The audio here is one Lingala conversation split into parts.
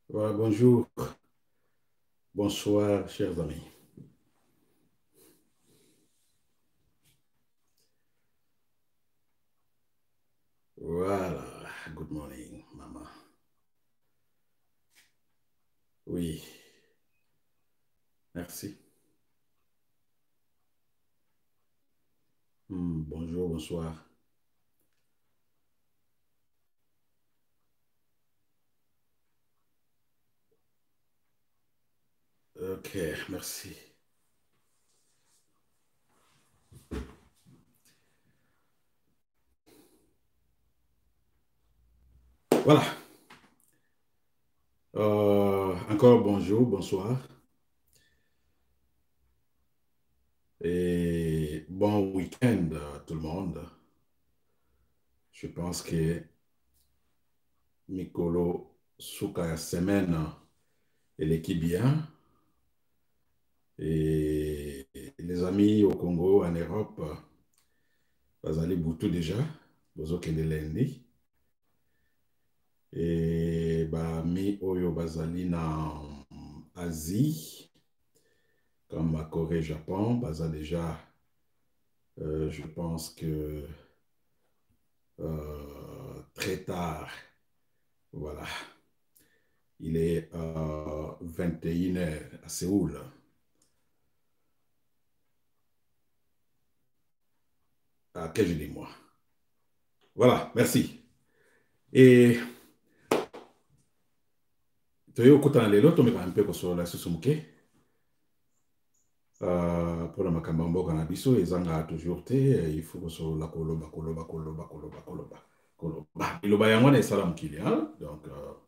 Voilà, bonjour, bonsoir, chers amis. Voilà, good morning, maman. Oui, merci. Bonjour, bonsoir. Ok, merci. Voilà. Encore bonjour, bonsoir et bon week-end à tout le monde. Je pense que Mikolo Souka semaine, elle est qui bien. Et les amis au Congo, en Europe, vous allez beaucoup déjà, vous avez lundi. Et bah, mi oyo bazali na Asie, comme la Corée, Japon, baza déjà, je pense que très tard, voilà. Il est 21 heures à Séoul. À quel je dis moi? Voilà, merci. Et tu es au côté de l'autre, mais un peu sur la Susumuke. Pour la Makambambo Canabiso, et Zanga toujours te, il faut que sur la Koloba, Koloba, Koloba, Koloba, Koloba. Koloba. Il y a un salam qui est, donc,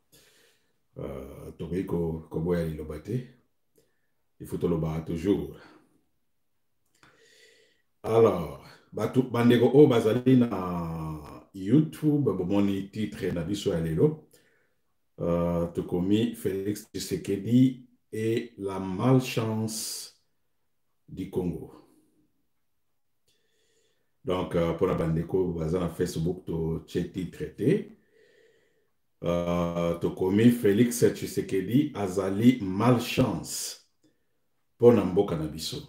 tobe ko boya liloba te, il faut toloba toujours. Alors, bandeko o bazali na YouTube bomoni titre na biso ya lelo, tokomi Félix Tshisekedi et la malchance du Congo. Donc, pour la bandeko baza na Facebook to che titre te, tokomi Félix Tshisekedi azali malchance pour na mboka na biso.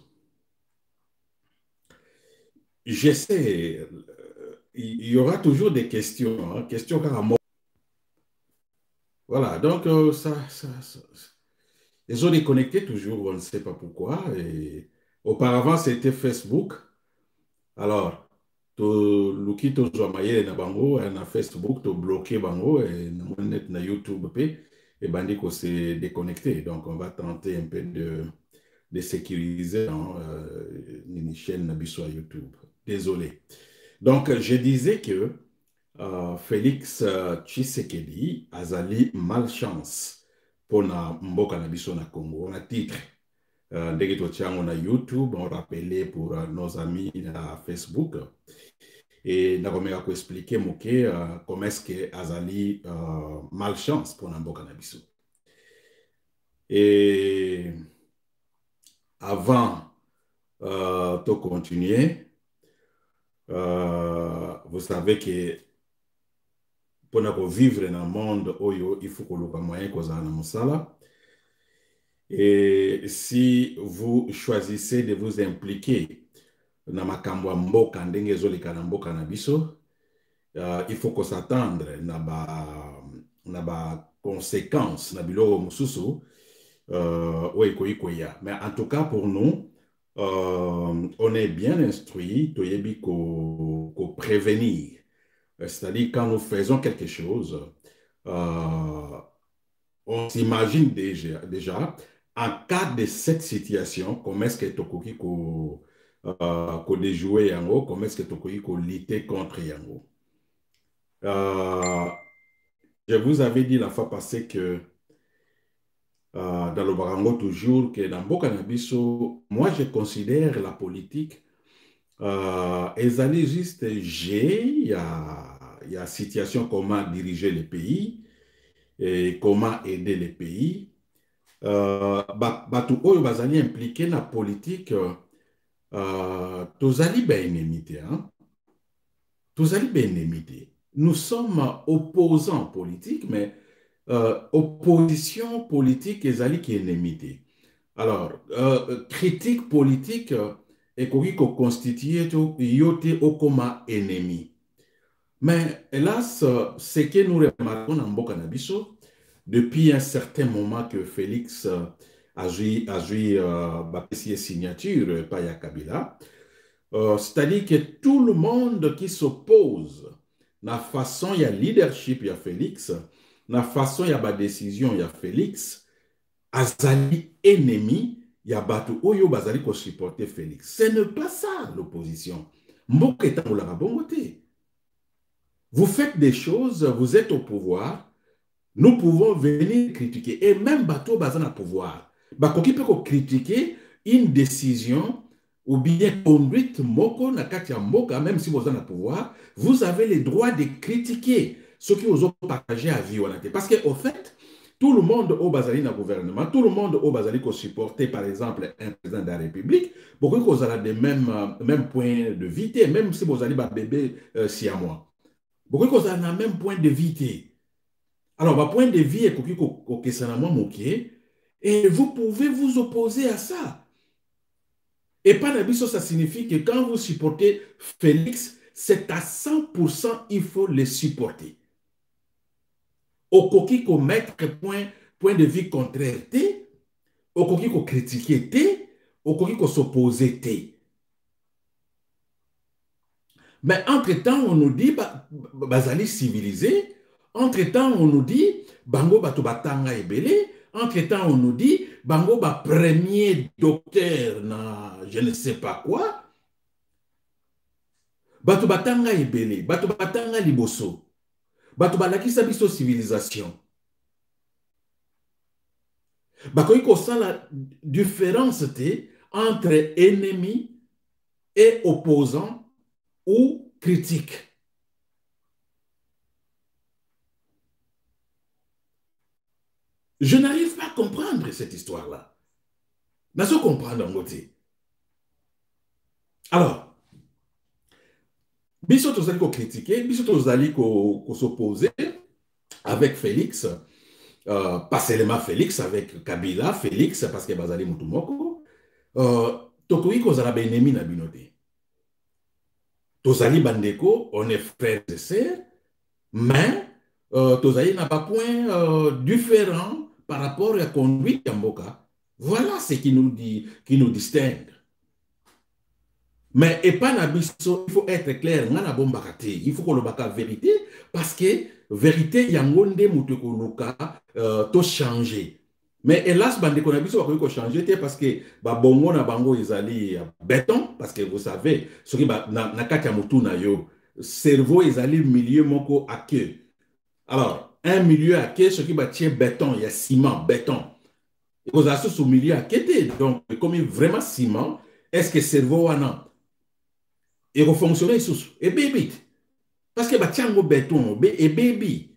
J'essaie, il y aura toujours des questions, hein, questions car à moi. Voilà, donc ils ont déconnecté toujours, on ne sait pas pourquoi. Et auparavant, c'était Facebook. Alors, to luki to zoamaye na bango, na Facebook, to bloqué bango, et na YouTube, et bandi ko s'est déconnecté. Donc, on va tenter un peu de sécuriser hein, une chaîne Nabiso à YouTube. Désolé. Donc, je disais que Félix Tshisekedi azali malchance pona mboka na biso na Congo. On a titre ndenge totiango na YouTube, on rappelait pour nos amis à Facebook. Et nakomeka ko expliquer moke comment est-ce que azali malchance pona mboka na biso. Et avant de continuer, vous savez que pour vivre dans le monde, il faut que le moyen kozala na mosala. Et si vous choisissez de vous impliquer dans makambo ya mboka ndenge ezoleka na mboka na biso, il faut qu'on s'attendre na ba conséquences na biloko mosusu oyo ekoki koya. Mais en tout cas pour nous, on est bien instruit, toyebi ko prévenir. C'est-à-dire quand nous faisons quelque chose, euh, on s'imagine déjà, en cas de cette situation, comment est-ce que Tokoki ko déjouer yango, comment est-ce que Tokoki ko lutter contre yango. Euh, je vous avais dit la fois passée que dans le Barango toujours, que dans Bokanabiso, moi je considère la politique, ezali juste G, il y a situation comment diriger le pays et comment aider les pays. Bato oyo bazali impliqué na politique, tozali ba ennemi te, hein? Tozali ba ennemi te. Nous sommes opposants politiques, mais opposition politique ezali ki ennemi te. Alors, critique politique ekoki koconstitue yo te okoma ennemi. Mais hélas, ce que nous remarquons dans Mboka na biso, depuis un certain moment que Félix a joué bapesi signature par Kabila, c'est-à-dire que tout le monde qui s'oppose na façon il y a leadership il y a Félix, na façon il y a décision il y a Félix, azali ennemi il y a batu oyo bazali ko supporter Félix. Ce n'est pas ça l'opposition. Mboka etambolaka bongo te. Vous faites des choses, vous êtes au pouvoir, nous pouvons venir critiquer. Et même bateau bazana pouvoir. Bakoki peut critiquer une décision ou bien conduite moko na katia mboka, même si vous en avez pouvoir, vous avez le droit de critiquer ce qui vous ont partagé à vie. Parce qu'au fait, tout le monde au Bazali na gouvernement, tout le monde au Bazali qui supporter par exemple un président de la République, beaucoup de choses des mêmes points de vie, même si vous allez bébé si à moi. Beaucoup de choses ont le même point de vie. Alors, ma point de vie est et vous pouvez vous opposer à ça. Et pas d'abisso, ça signifie que quand vous supportez Félix, c'est à 100% il faut le supporter. Au coquille qu'on mettre point de vue contraire, au coquille qu'on critiquer, au coquille qu'on s'opposer. Mais entre-temps, on nous dit, bazali civilisé. Entre-temps, on nous dit, bango bato batanga ebele. Entre-temps, on nous dit, bango ba premier docteur na je ne sais pas quoi. Bato batanga ebele, bato batanga liboso. Bato balakisa biso civilisation. Bakoki ko la différence entre ennemi et opposant ou critique. Je n'arrive pas à comprendre cette histoire-là. Je ne comprendre en côté. Alors, biso tozali ko critiquer, biso tozali ko s'opposer avec Félix, pas seulement Félix, avec Kabila, Félix, parce que bazali mutumoko, tokoki kozala ba ennemi na binote. Tozali bandeko, on est frères et sœurs, mais tozali n'a pas point différent par rapport à la conduite d'Amboka. Voilà ce qui nous distingue. Mais et pas nabiso, il faut être clair, il faut qu'on le baka vérité, parce que vérité, yangonde mutekoluka to changer. Mais hélas, bandeko nabiso va changer parce que bongo na bango ezali béton, parce que vous savez, ce qui na kati ya mutu na yo, cerveau ezali milieu moko à queue. Alors, un milieu à queue, ce qui tient béton, il y a ciment, béton. Et vous avez ce milieu à queue, donc comme vraiment ciment, est-ce que cerveau ou non? Et refonctionner sous et baby parce que batiango béton et baby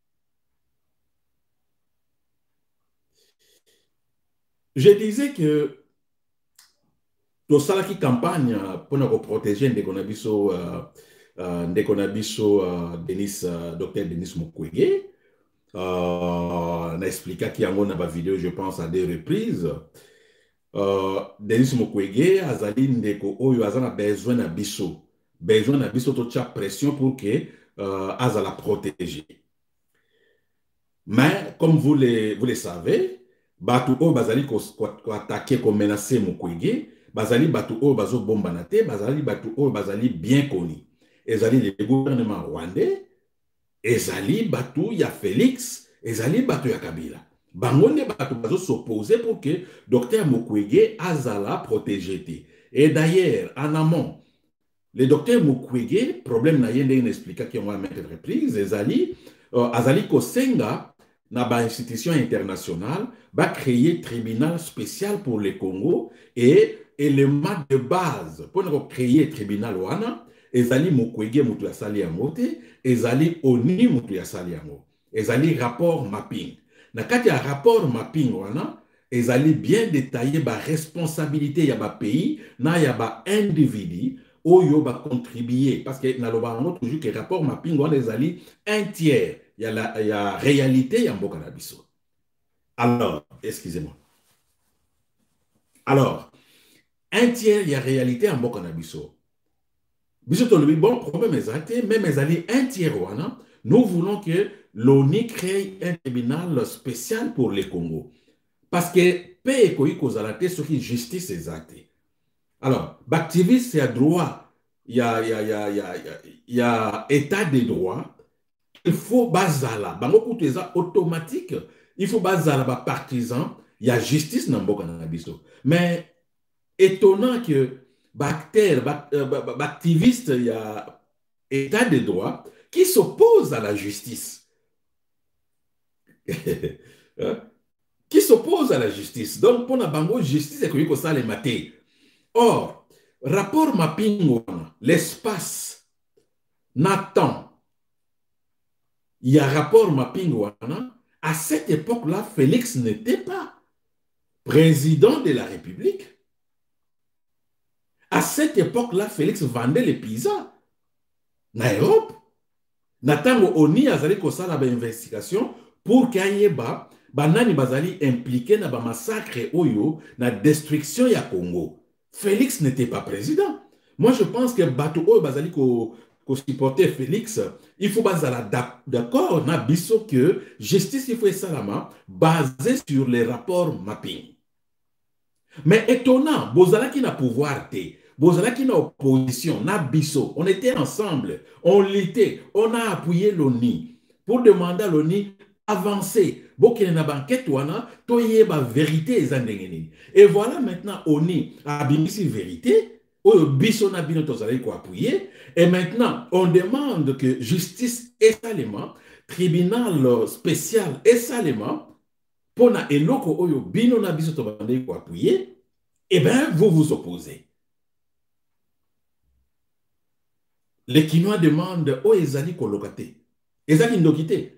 je disais que tout ça qui campagne pour nous protéger de Konabiso Denis docteur Denis Mukwege on a expliqué qu'il y a une vidéo je pense à des reprises Denis Mukwege azali ndeko oyo azana besoin na biso to tcha pression pour que azala protéger. Mais comme vous le savez, batu o bazali ko attaquer ko menacer Mukwege, bazali batu o bazo bombanate, bazali batu o bazali bien connu. Ezali le gouvernement rwandais, ezali batu ya Félix, ezali batu ya Kabila. Bangonde bato bazo s'opposer pour que docteur Mukwege azala protégé. Et d'ailleurs, en amont, le docteur Mukwege, problème na yende une explication qui on va mettre reprise, azali kosenga na ba institution internationale va créer tribunal spécial pour le Congo et élément de base pour créer tribunal wana, ezali Mukwege mutu ya sali yango te, ezali ONU mutu ya sali yango. Ezali rapport mapping. Na kati ya rapport mapping wana ezali bien détaillé ba responsabilité ya ba pays na ya ba individu oyo ba contribuer parce que na loba toujours que rapport mapping wana ezali un tiers il y a réalité, il y a Mboka na biso. Alors, excusez-moi. Alors, un tiers, il y a réalité en Mboka na biso. Biso tolobi, bon, problème exact, même ezali un tiers wana, nous voulons que l'ONU crée un tribunal spécial pour les Congo. Parce que paix ekoyi kozala te soki justice exacte. Alors, l'activiste, c'est à droit. Il y a état de droit. Il faut bazala. Bango kuteza automatique. Il faut bazala ba partisan. Il y a justice dans mboka na biso. Mais étonnant que activiste, il y a état de droit qui s'oppose à la justice. Hein? Qui s'oppose à la justice. Donc, pour la bango, justice, c'est que ça les maté. Or, rapport mapping, l'espace, Nathan, il y a rapport mapping, à cette époque-là, Félix n'était pas président de la République. À cette époque-là, Félix vendait les pizzas. Na Europe. Nathan, Oni a zali kosala ba investigation pour qu'ayeba banani bazali impliqué dans ba massacre oyo, na destruction ya Congo. Félix n'était pas président. Moi, je pense que Bato Oyo Bazali ko supporter Félix, il faut bazala d'accord na biso que justice il faut salama basé sur les rapports mapping. Mais étonnant, Bozala qui n'a pouvoir té, Bozala qui n'a opposition, na biso, on était ensemble, on luttait, on a appuyé l'ONU pour demander à l'ONU avancer. Bokene na banquette wana, toye ba vérité ezandengeni. Et voilà maintenant ONU a bimisi vérité, oyo biso na bino tozali ko appuyer. Et maintenant, on demande que justice et salement, tribunal spécial et salement, pour na eloko oyo bino na biso tobandeli ko appuyer, eh bien, vous vous opposez. Les Kinois demandent, oh, ezali kolokate. Ezali ndokite.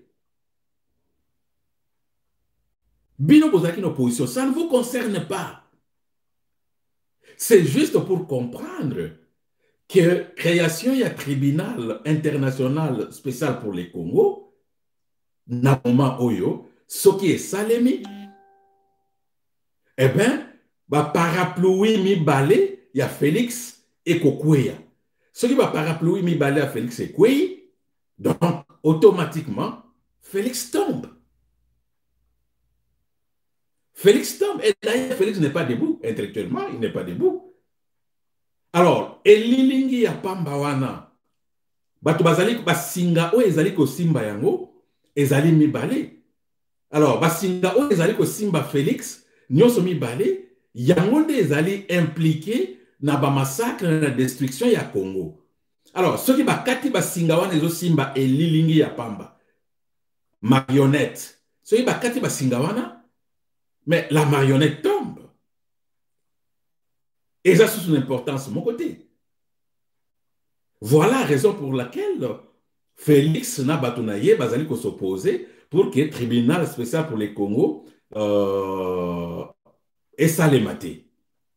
Bino bozaki une opposition, ça ne vous concerne pas. C'est juste pour comprendre que création y a tribunal international spécial pour les Congo, na moment oyo, ce qui est salemi, eh bien, ba parapluie mi balé, il y a Félix et Kokweya. Ce qui va parapluie mi balé à Félix et Kokweya, donc automatiquement, Félix tombe. Félix tombe. Et d'ailleurs, Félix n'est pas debout. Intellectuellement, il n'est pas debout. Alors, Elilingi ya pamba wana. Bato bazali basinga o ezali ko simba yango, ezali mibale. Alors, basinga o ezali ko simba Félix, nyonso mibale, yango nde ezali impliqué na ba massacre na destruction ya Congo. Alors, ceux qui bakati basinga wana ezo simba Elilingi ya pamba. Marionnette. Ceux qui bakati basinga wana, mais la marionnette tombe. Et ça, c'est une importance de mon côté. Voilà la raison pour laquelle Félix Nabatunaye Bazali s'opposer pour que le tribunal spécial pour les Congo et ça les maté.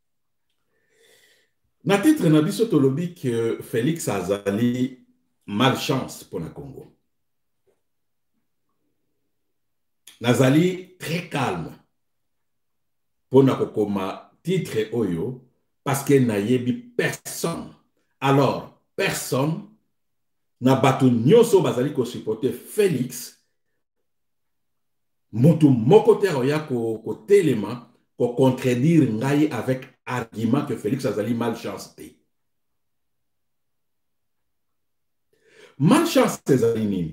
Na titre na biso tolobi que Félix azali malchance pour le Congo. Nazali très calme pour na kokoma titre oyo parce que nayebi personne. Alors, personne n'a battu nyonso bazali ko supporter Félix. Motu mokote roya ko télément ko contredire ngai avec argument que Félix azali malchance te. Malchance ezali nini?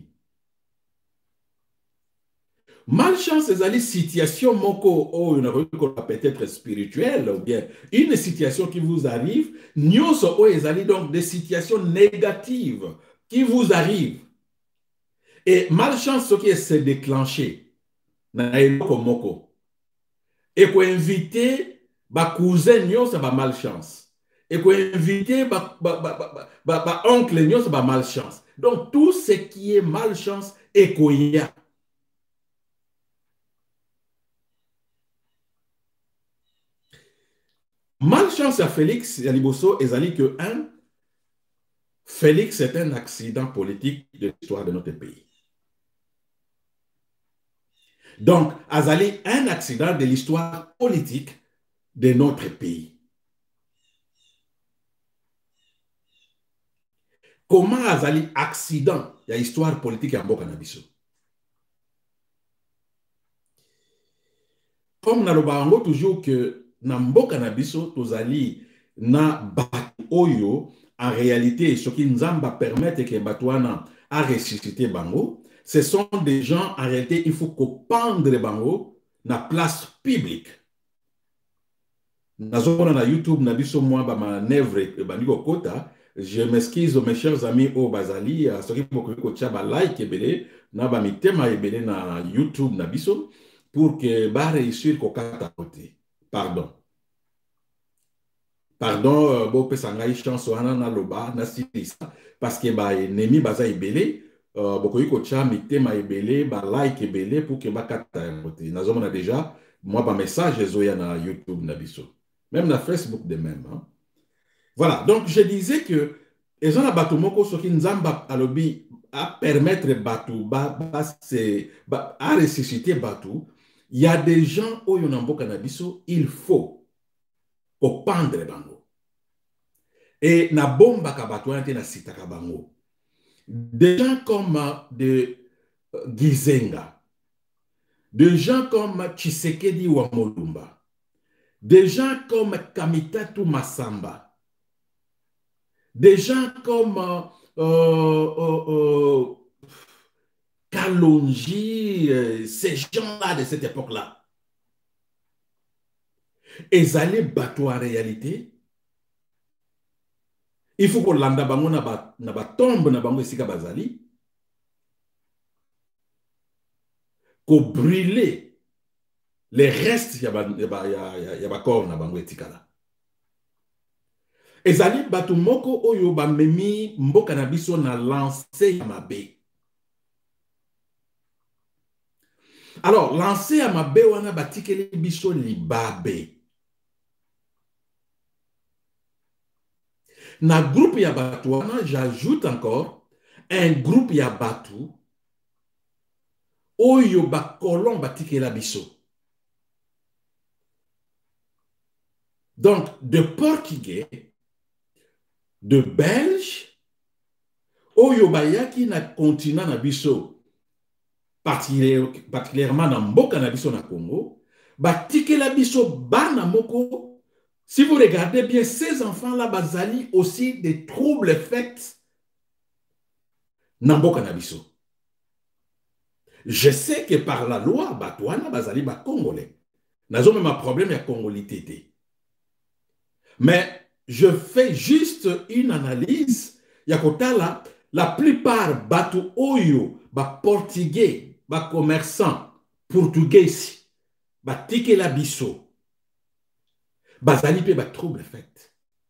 Malchance ezali situation moko o peut-être spirituelle ou bien une situation qui vous arrive, nyonso o ezali donc des situations négatives qui vous arrivent. Et malchance ce qui est se déclencher na eloko moko. Et ko inviter ba cousin nyonso ba malchance. Et ko inviter ba oncle nyonso ba malchance. Donc tout ce qui est malchance et koya. Malchance à Félix Yaliboso ezali que Félix est un accident politique de l'histoire de notre pays. Donc, azali un accident de l'histoire politique de notre pays. Comment azali accident de l'histoire politique ya mboka na biso? Comme naloba yango toujours que na mboka na biso tozali na batu oyo en réalité ce qui nous a permettre que batuana a ressuscité bango, ce sont des gens en réalité il faut pendre bango na place publique. Nazomona na YouTube na biso moi ba manœuvre bandiko kota. Je m'excuse mes chers amis au bazali ce qui beaucoup ko tchaba like ebele na ba mitema ebele na YouTube na biso pour que ba réussir ko kata côté. Pardon. Pardon bo pesa ngai chance wana na loba na silisa parce que ba ennemi baza ebele beaucoup ko tcha mitema ebele ba like ebele pour que ba kata côté. Nazomona déjà moi ba message ezoya na YouTube na biso. Même na Facebook de même. Hein? Voilà, donc je disais que les gens à Batumoko, ce qui nous a à permettre Batou, à ressusciter Batou, il y a des gens où il y a un cannabiso, il faut pendre bango. Et na bomba kabatouan te na sitaka bango. Des gens comme de Gizenga, des gens comme Tshisekedi Wamolumba, des gens comme Kamitatu Massamba, des gens comme Kalonji, ces gens-là de cette époque-là. Ils allaient battre en réalité. Il faut qu'on landa bango na ba tombe na bango esika bazali. Qu'on brûle les restes ya ba corps na bango etikala. Ezali batu moko oyo ba memi mboka na biso na lancer ya mabe. Alors, lancer ya mabe wana batikeli biso libabe. Na groupe ya batu wana, j'ajoute encore un groupe ya batu oyo ba kolon batikela biso. Donc, de Portugais, de Belges, oyo bayaki na continent na biso, particulièrement na mboka na biso na Congo, batikela biso bana moko. Si vous regardez bien, ces enfants-là bazali aussi des troubles faits na mboka na biso. Je sais que par la loi, batouana bazali ba congolais. Nazo même un problème ya congolité. Mais je fais juste une analyse. Yakotala, la plupart bateau oyo, ba portugais, ba commerçants, portugais, ba tike la biso, bazali pe ba trouble fait.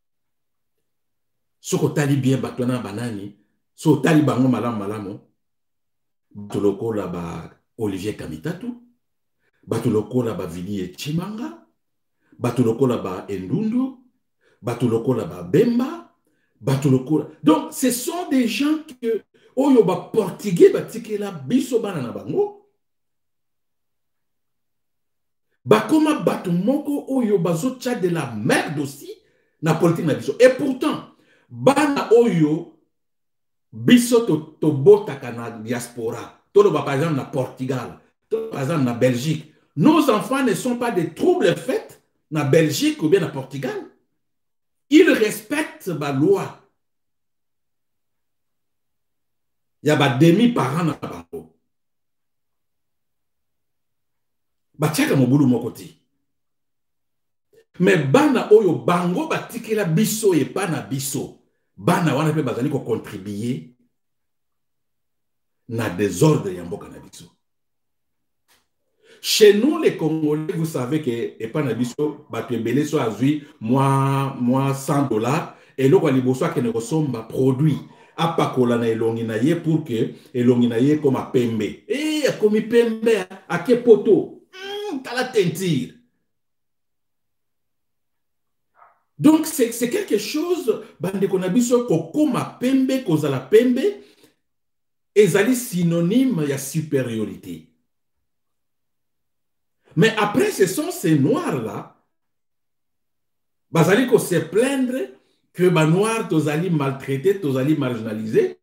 Soko tali bien batona banani, so tali bango malam malamo, batoloko la ba Olivier Kamitatu, batoloko la ba Vili Chimanga, batoloko la ba Endundu, batuloko la ba Bemba, batuloko la... Donc, ce sont des gens que oyo ba portugais batike la biso bana na bango. Bakoma batu moko oyo bazo tcha de la merde aussi na politique na biso. Et pourtant, bana oyo biso to botaka na diaspora. Todo ba par exemple na Portugal, todo par exemple na Belgique. Nos enfants ne sont pas des troubles faits na Belgique ou bien na Portugal. Ils respectent la loi. Il y a des demi-parents dans la bango. Bachaka mobulu mokoti. Mais bana oyo bango batikela biso et pas na biso. Bana wana pe bazali ko contribuer na désordre ya mboka na biso. Chez nous, les Congolais, vous savez que et pas na biso, batebele so azui moi $100 et lo kwa liboso ke ne kosomba produit apakola na elongi na ye pour que elongi na ye comme pembe. Eh comme pembe a ke poto. Tala tentire. Donc c'est quelque chose bande ko na biso ko koma pembe kozala pembe ezali synonyme ya supériorité. Mais après, ce sont ces noirs-là, bazali ko se plaindre que les noirs tozali maltraités, tozali marginalisés,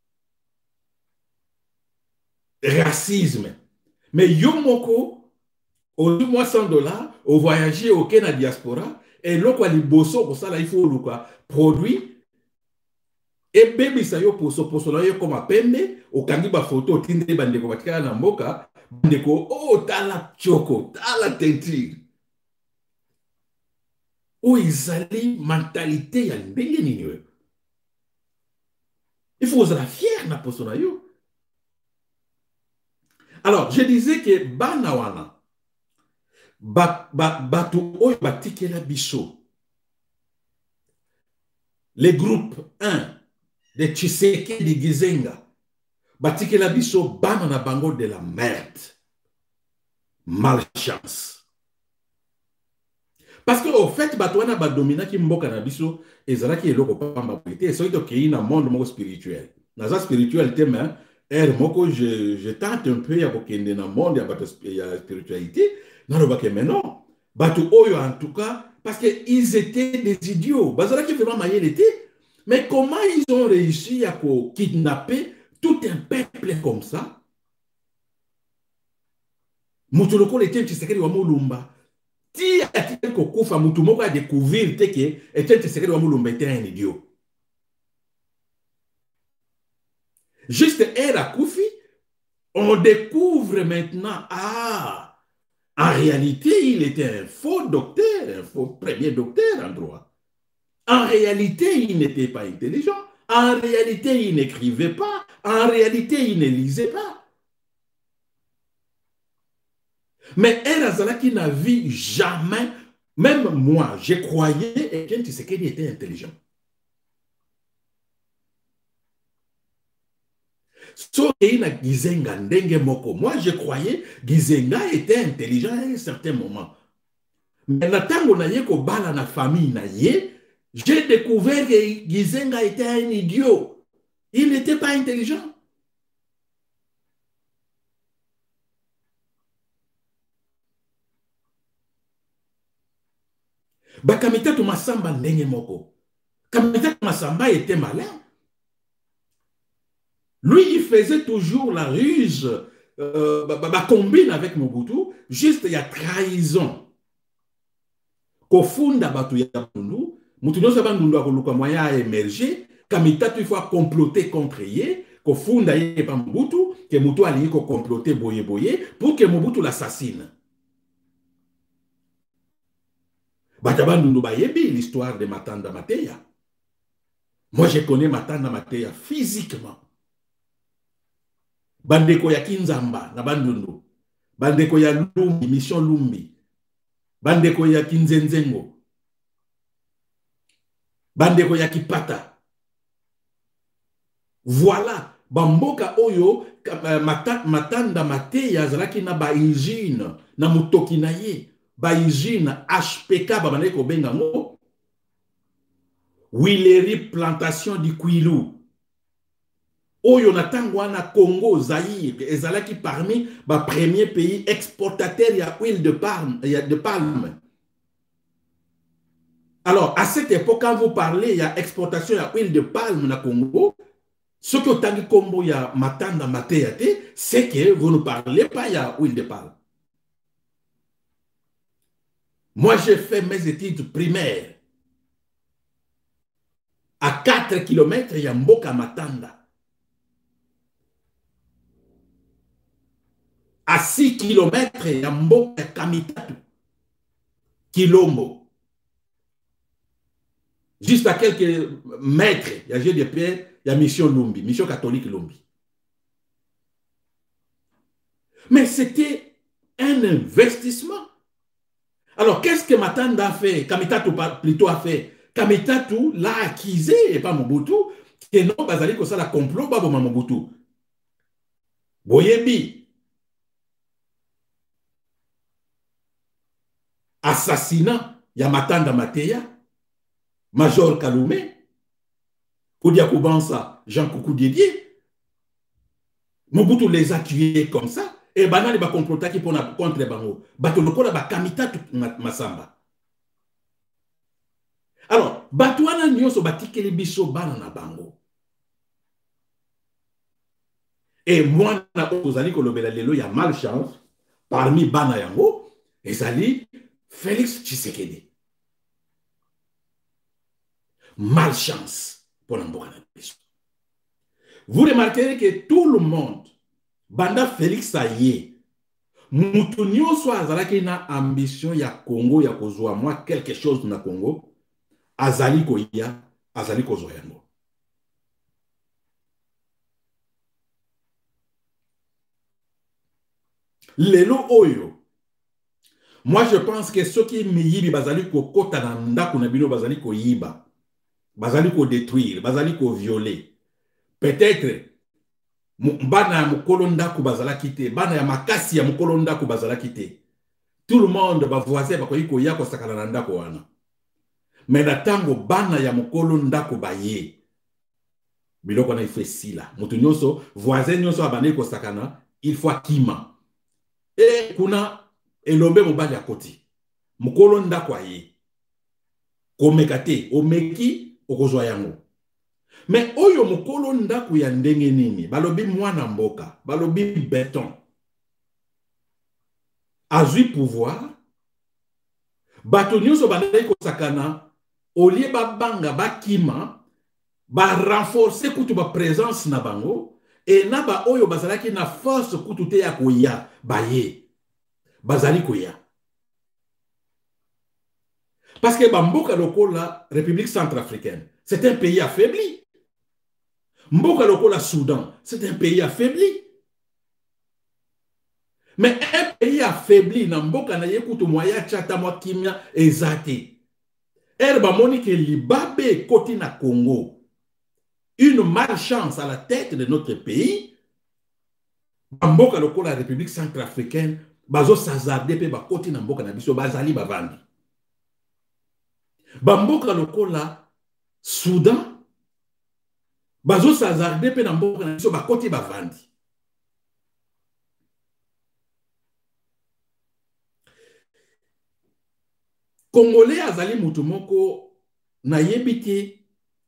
racisme. Mais yo moko, au moins $100, au voyager au Kenya diaspora, et là, quoi, les bosso, pour ça, là, il faut le quoi, produit, et baby, ça yo poso, là, yo comme à pembe, au kangiba photo, tinde bandeko, batika na mboka, bandeko, oh, tala choko, tala teinture. Où ils allaient, mentalité, ya ndenge nini yo. Il faut être fier na poso na yo. Alors, je disais que Banawana, Batu Oyo Batikela Biso, les groupes 1 de Tshiseke de Gizenga, Batikela Biso, Banana Bango de la merde. Malchance. Parce qu'au fait, Batouana Badomina qui mboka na biso, ezala qui est loko pamba brité, et c'est qu'il y a un monde spirituel. Dans la spiritualité, je tente un peu à kokende na monde, il y a la spiritualité. Non, mais non. Batou Oyo, en tout cas, parce qu'ils étaient des idiots. Bazala qui vraiment maillé l'été. Mais comment ils ont réussi à kidnapper tout un peuple comme ça? Moutuloko était un Tshisekedi wa Mulumba. Si a été Kokufa, Moutoumoko a découvert que Etienne Tshisekedi wa Mulumba était un idiot. Juste elle a Koufi, on découvre maintenant, ah, en réalité, il était un faux docteur, un faux premier docteur en droit. En réalité, il n'était pas intelligent. En réalité, il n'écrivait pas. En réalité, il ne lisait pas. Mais elle, qui n'a vu jamais, même moi, je croyais Etienne Tshisekedi était intelligent. Moi, je croyais que Gizenga était intelligent à un certain moment. Mais dans la famille, j'ai découvert que Gizenga était un idiot. Il n'était pas intelligent. Kamita Masamba ndenge moko. Kamita Masamba était malin. Lui, il faisait toujours la ruse, combine avec Mobutu, juste il y a trahison. Kofunda batu ya Bundu, Mutuno Sabandundu a koluka moyen à émerger, Kamita il faut comploter contre ye, Kofunda ye pas Mobutu, que Mutu a lié comploter boye pour que Mobutu l'assassine. Batabandundu bayebi l'histoire de Matanda Mateya. Moi, je connais Matanda Mateya physiquement. Bandeko ya Kinzamba na Bandundu, bandeko ya Lumbi, mission Lumbi, bandeko ya Kinzenzengo, bandeko ya Kipata. Voilà, bamboka oyo Matanda Mateya zalaki na ba hygiene na mutoki na ye, ba hygiene HPK bandeko benga ngo Willery plantation du Kwilu. Oyo na Congo, Zaïre, ezalaki parmi les premiers pays exportateurs de huile de palme. Alors, à cette époque, quand vous parlez, il y a exportation de huile de palme na Congo, ce que tangi Combo ya Matanda Mateya, c'est que vous ne parlez pas de huile de palme. Moi, j'ai fait mes études primaires. À 4 km, il y a Mboka Matanda. À 6 km, il y a Mboka Kamitatu, Kilombo. Juste à quelques mètres, il y a G de Pierre, il y a Mission Lumbi, Mission catholique Lumbi. Mais c'était un investissement. Alors, qu'est-ce que Matanda a fait? Kamitatu plutôt a fait. Kamitatu l'a acquisé, et pas Mobutu, que non, Bazali, que ça, la complot, pas Mobutu. Boyebi. Assassinat, il y a Matanda Mateya, Major Kalume, Koudia Koubansa, Jean Coucou Didier. Mobutu les a tués comme ça. et banani ba complotaki pona contre bango bato lokola ba kamita masamba. Alors bato wana nyonso batikeli biso bana na bango. Et moi na ozali kolobela lelo ya malchance parmi bana yango ezali Félix Tshisekedi. Malchance pour mboka na biso. Vous remarquerez que tout le monde banda Félix aye mutu nyonso azalaki na ambition ya Congo ya kozwa moi quelque chose na Congo azali koya azali kozwa yango. Lelo oyo moi je pense que ceux qui miyibi bazali ko kota na ndako na bino bazali ko yiba bazali ko détruire bazali ko violer peut-être bana ya mukolo ndako bazalaki te bana ya makasi ya mukolo ndako bazalaki te tout le monde ba voisin bakoyi ko ya ko sakana na ndako wana mais na tango bana ya mukolo ndako baye biloko na ife sila mutu nyonso voisin nyonso abane ko sakana il faut akima et kuna elombe mobali ya koti mukolo ndako aye komeka te omeki okozwa yango. Mais oyo mukolo ndako ya ndenge nini balobi mwana mboka balobi béton azui pouvoir bato nyonso bandai kosakana olie babanga bakima ba renforcer kutu ba présence na bango et na ba oyo bazalaki na force kutu te ya koya baye bazali koya parce que bamboka lokola République centrafricaine c'est un pays affaibli. Mboka lokola Soudan, c'est un pays affaibli. Mais un pays affaibli, na mboka na yekutu moya chata mwa kimia ezate. Erba moni ke libabe koti na Congo. Une malchance à la tête de notre pays. Mboka lokola République centrafricaine, bazo sazarde pe ba koti na mboka na biso bazali bavandi. Mboka lokola Soudan, bazo sazarde pe na mboka na biso bakoti bavandi. Congolais azali mutu moko na yebite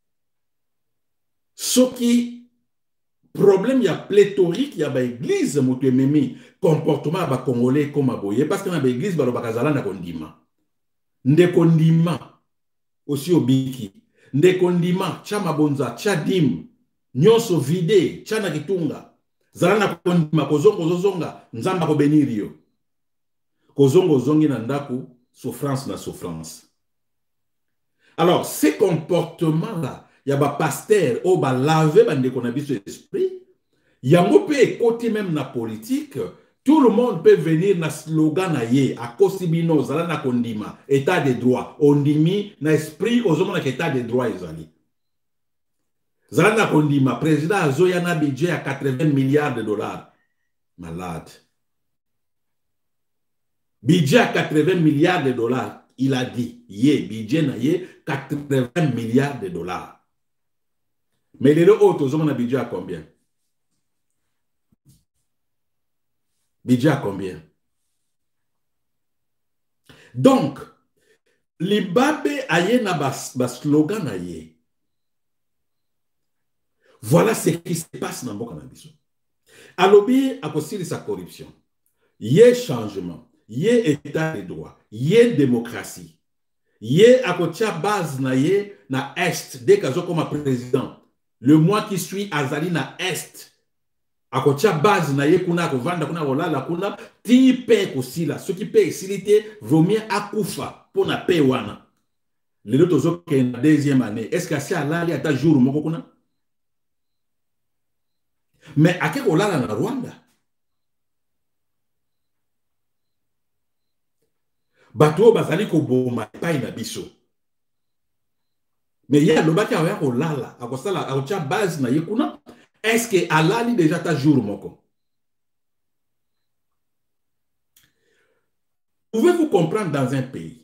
soki problème ya pléthorique ya ba église mutu ememi comportement ba congolais comme aboye parce que na ba église balo bakazala na kondima. Ndeko ndima aussi obiki. Ndeko ndima cha mabonza cha dim nyonso vide cha na kitunga zala na kondima kozongo zozonga nzamba ko benirio kozongo zongi na ndaku souffrance na souffrance. Alors ces comportements là ya ba pasteur o ba laver ba ndeko na biso esprit yango pe côté même na politique. Tout le monde peut venir na slogan na ye a kosibino zala na kondima état de droit ondimi na esprit ozomona ke état de droit ezali zala na kondima président azoya na budget à 80 milliards de dollars malade budget à 80 milliards de dollars il a dit ye budget na ye 80 milliards de dollars mais les autres ozomona budget à combien? Budget à combien? Donc, les babé aye na bas slogan aye. Voilà ce qui se passe dans Mboka na biso. Alobi akosili sa corruption. Yé changement, yé état de droit, yé démocratie. Yé akotia base na ye na est dès kazo comme président. Le mois qui suit azali na est. Akotia base na ye kuna kovanda kuna kolala kuna ti pe kosila soki pe esilité vomir akufa pona pe wana lelo tozoke na deuxième année est-ce que c'est alali ata jour moko kuna mais ake kolala na Rwanda bato bazali ko boma pai na biso mais ya lobaki aya kolala akosala akotia base na ye kuna. Est-ce que Allah dit déjà ta jour moko? Pouvez-vous comprendre dans un pays?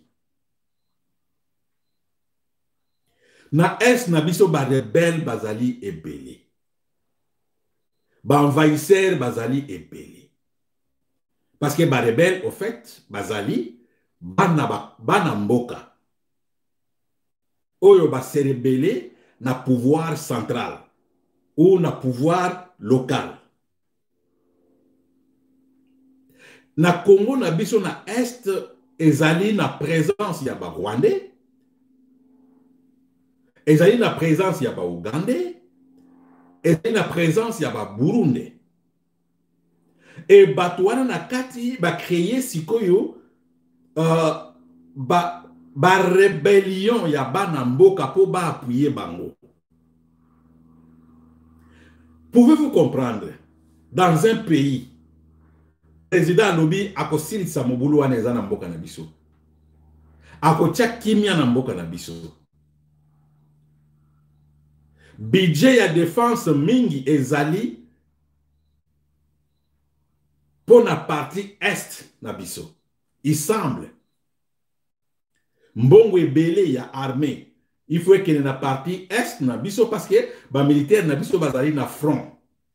Na est na biso ba rebelle bazali ebele. Ba envahisseur bazali ebele. Parce que les rebelles, au fait, bazali, bana mboka. Oyo ba se rebeller na pouvoir central ou na pouvoir local. Na Congo na biso na est ezali na présence ya ba Rwandais, ezali na présence ya ba Ougandais, ezali na présence ya ba Burundais. Et bato wana na kati ba créer sikoyo ba rébellion ya bana mboka po ba appuyer bango. Pouvez-vous comprendre, dans un pays, président lobi akosilisa mobulu wana eza na mboka na biso, akotia kimia na mboka na biso, budget ya défense mingi ezali pour la partie est na biso. Il semble mbongo ebele ya armée il faut que na partie est na biso parce que ba militaire na biso bazali na front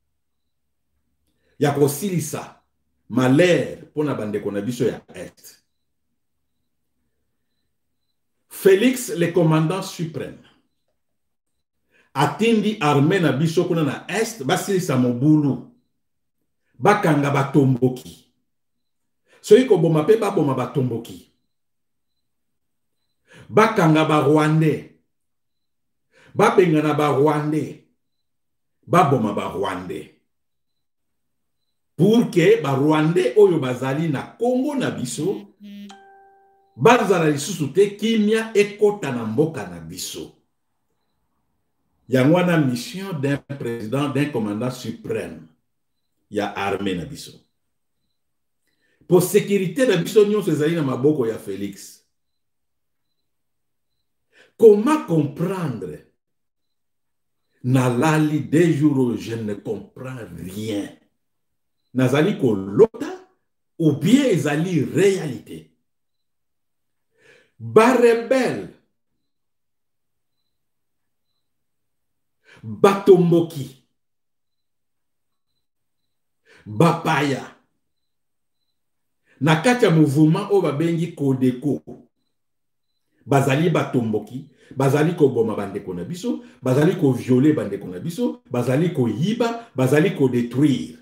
ya kosilisa malheur pour na bandeko na biso ya est. Félix le commandant suprême atindi armée na biso kuna na est basilisa mobulu bakanga batomboki soki koboma pe baboma batomboki bakanga ba Rwandais babengana ba Rwandais baboma ba Rwandais pour que ba Rwandais oyo bazali na Congo na biso bazala lisusu te kimia ekota na mboka na biso. Yango wana mission d'un président, d'un commandant suprême ya armée na biso. Pour sécurité na biso nyonso ezali na maboko ya Félix. Comment comprendre? Nalali des jours je ne comprends rien. Nazali ko lota ou bien ezali réalité. Ba rebelle batomboki bapaya na kati ya mouvement o babengi Kodeko bazali batomboki bazali ko boma bandeko na biso bazali ko violer bandeko na biso bazali ko yiba bazali ko détruire.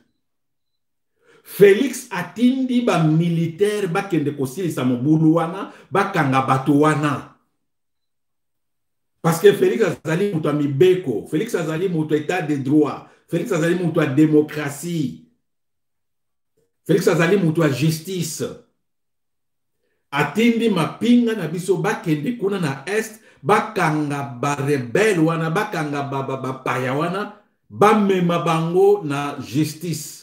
Félix atindi ba militaire bakende kosilisa mobulu wana bakanga bato wana. Parce que Félix azali mutu mibeko, Félix azali mutu état de droit, Félix azali mutu démocratie, Félix azali mutu justice. Atindi mapinga na biso bakende kuna na est bakanga ba rebelle wana bakanga ba paya wana bamema bango na justice.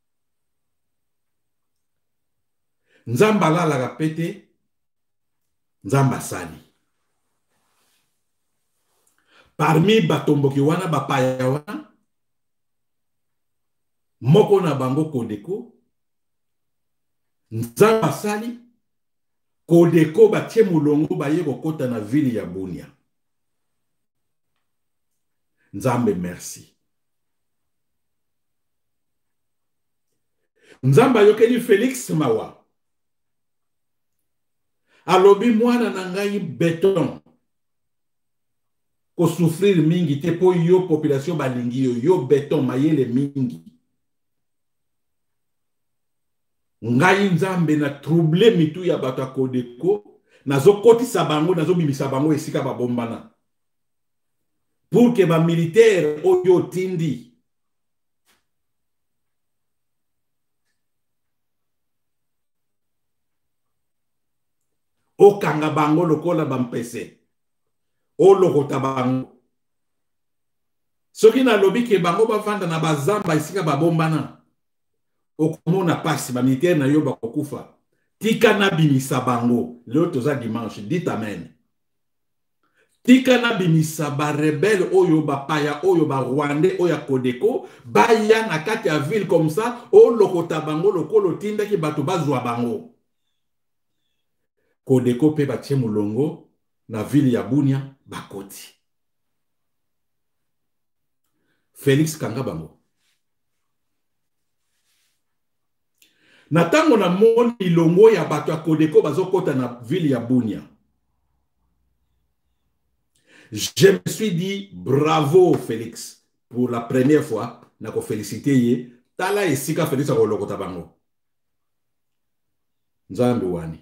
Nzamba lalaka pete nzamba sali. Parmi batomboki wana bapaya wana moko na bango Kodeko nzamba sali Kodeko batie mulongo baye kokota na ville ya Bunia. Nzambe merci. Nzamba yokeli Félix mawa. Alobi mwana na ngai béton ko souffrir mingi te po yo population balingi yo béton mayele mingi. Ngai nzambe na trouble mitu ya bato Kodeko nazo kotisa bango nazo bimisa bango esika babombana pour que ba militaire oyo tindi o kanga bango lokola bampese o lokota bango soki na lobi ke bango bavanda na bazamba esika babombana okomona pasi ba militaire na yo bakokufa tika na bimisa bango leo toza dimanche dit amen tika na bimisa ba rebelle oyo bapaya oyo ba Rwandais oyo Kodeko baya na kati ya ville comme ça o lokota bango lokolo tindaki bato bazwa bango. Kodeko pe batie mulongo na ville ya Bunia bakoti. Félix kanga bango. Na tango na moni ilongo ya bato ya Codeco bazokota na ville ya Bunia. Je me suis dit bravo Félix pour la première fois na ko féliciter ye tala esika Félix akolokota bango. Nzambe wani.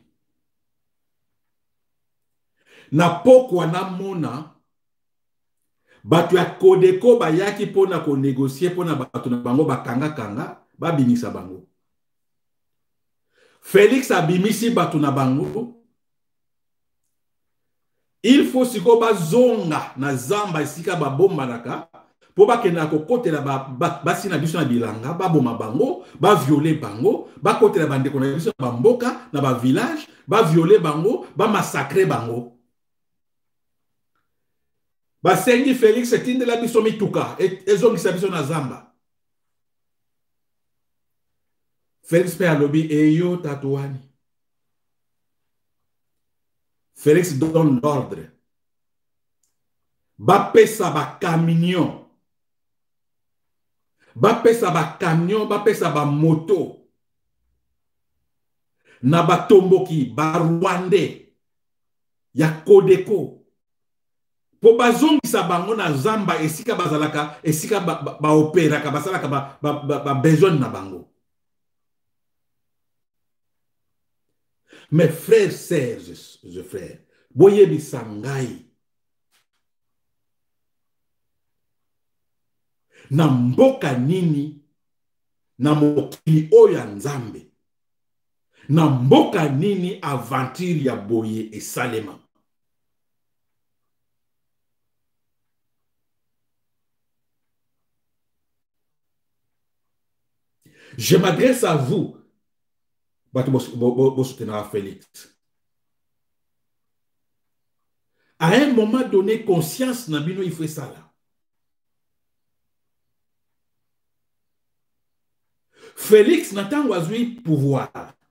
Na pokwa na mona bato ya Codeco bayaki pona ko négocier pona bato na bango bakanga kanga babimisa bango. Félix abimisi bato na bango. Il faut siko bazonga na zamba esika babomba naka po bakenda kokotela basi na biso na bilanga baboma bango ba violer bango bakotela bandeko na biso na bamboka na ba village ba violer bango ba massacrer bango. Basengi Félix etindela biso mituka ezongisa biso na zamba. Félix pe alobi eyo tatouani. Félix donne l'ordre. Bapesa ba camion. Bapesa ba camion, bapesa ba moto. Na batomboki ba Rwandais ya Codeco. Po bazongisa bango na zamba esika bazalaka esika ba operaka basalaka ba besoin na bango. Mes frères, sœurs, frères, boye bisangai. Na mboka nini, na mokili oya nzambe. Na mboka nini aventure ya boye et salema. Je m'adresse à vous. Félix. À un moment donné, conscience n'a bino il fait ça là. Félix n'attend pas pouvoir.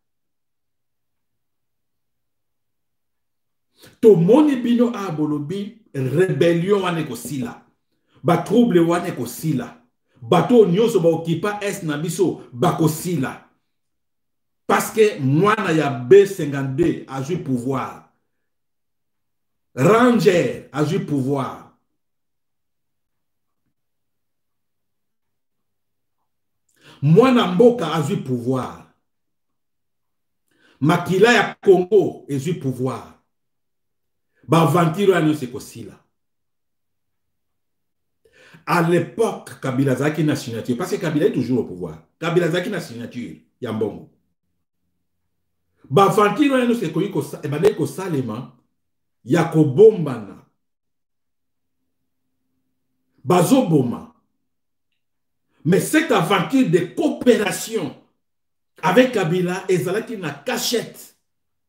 To moni bino a bolobi rébellion wane ko sila. Ba trouble wane ko sila. Bato nyonso ba okipa est na biso ba ko sila. Parce que moi, il y a B52 a joué pouvoir. Ranger a joué pouvoir. Moi, Namboka a joué pouvoir. Makila ya Congo a joué pouvoir. Bavantiro a joué pouvoir. À l'époque, Kabila Zaki n'a signature. Parce que Kabila est toujours au pouvoir. Kabila Zaki n'a signature. Yambongo. Bavantiro eno se koyi ko salema ya ko bombana bazoboma. Mais cette aventure de coopération avec Kabila ezalaki na cachette.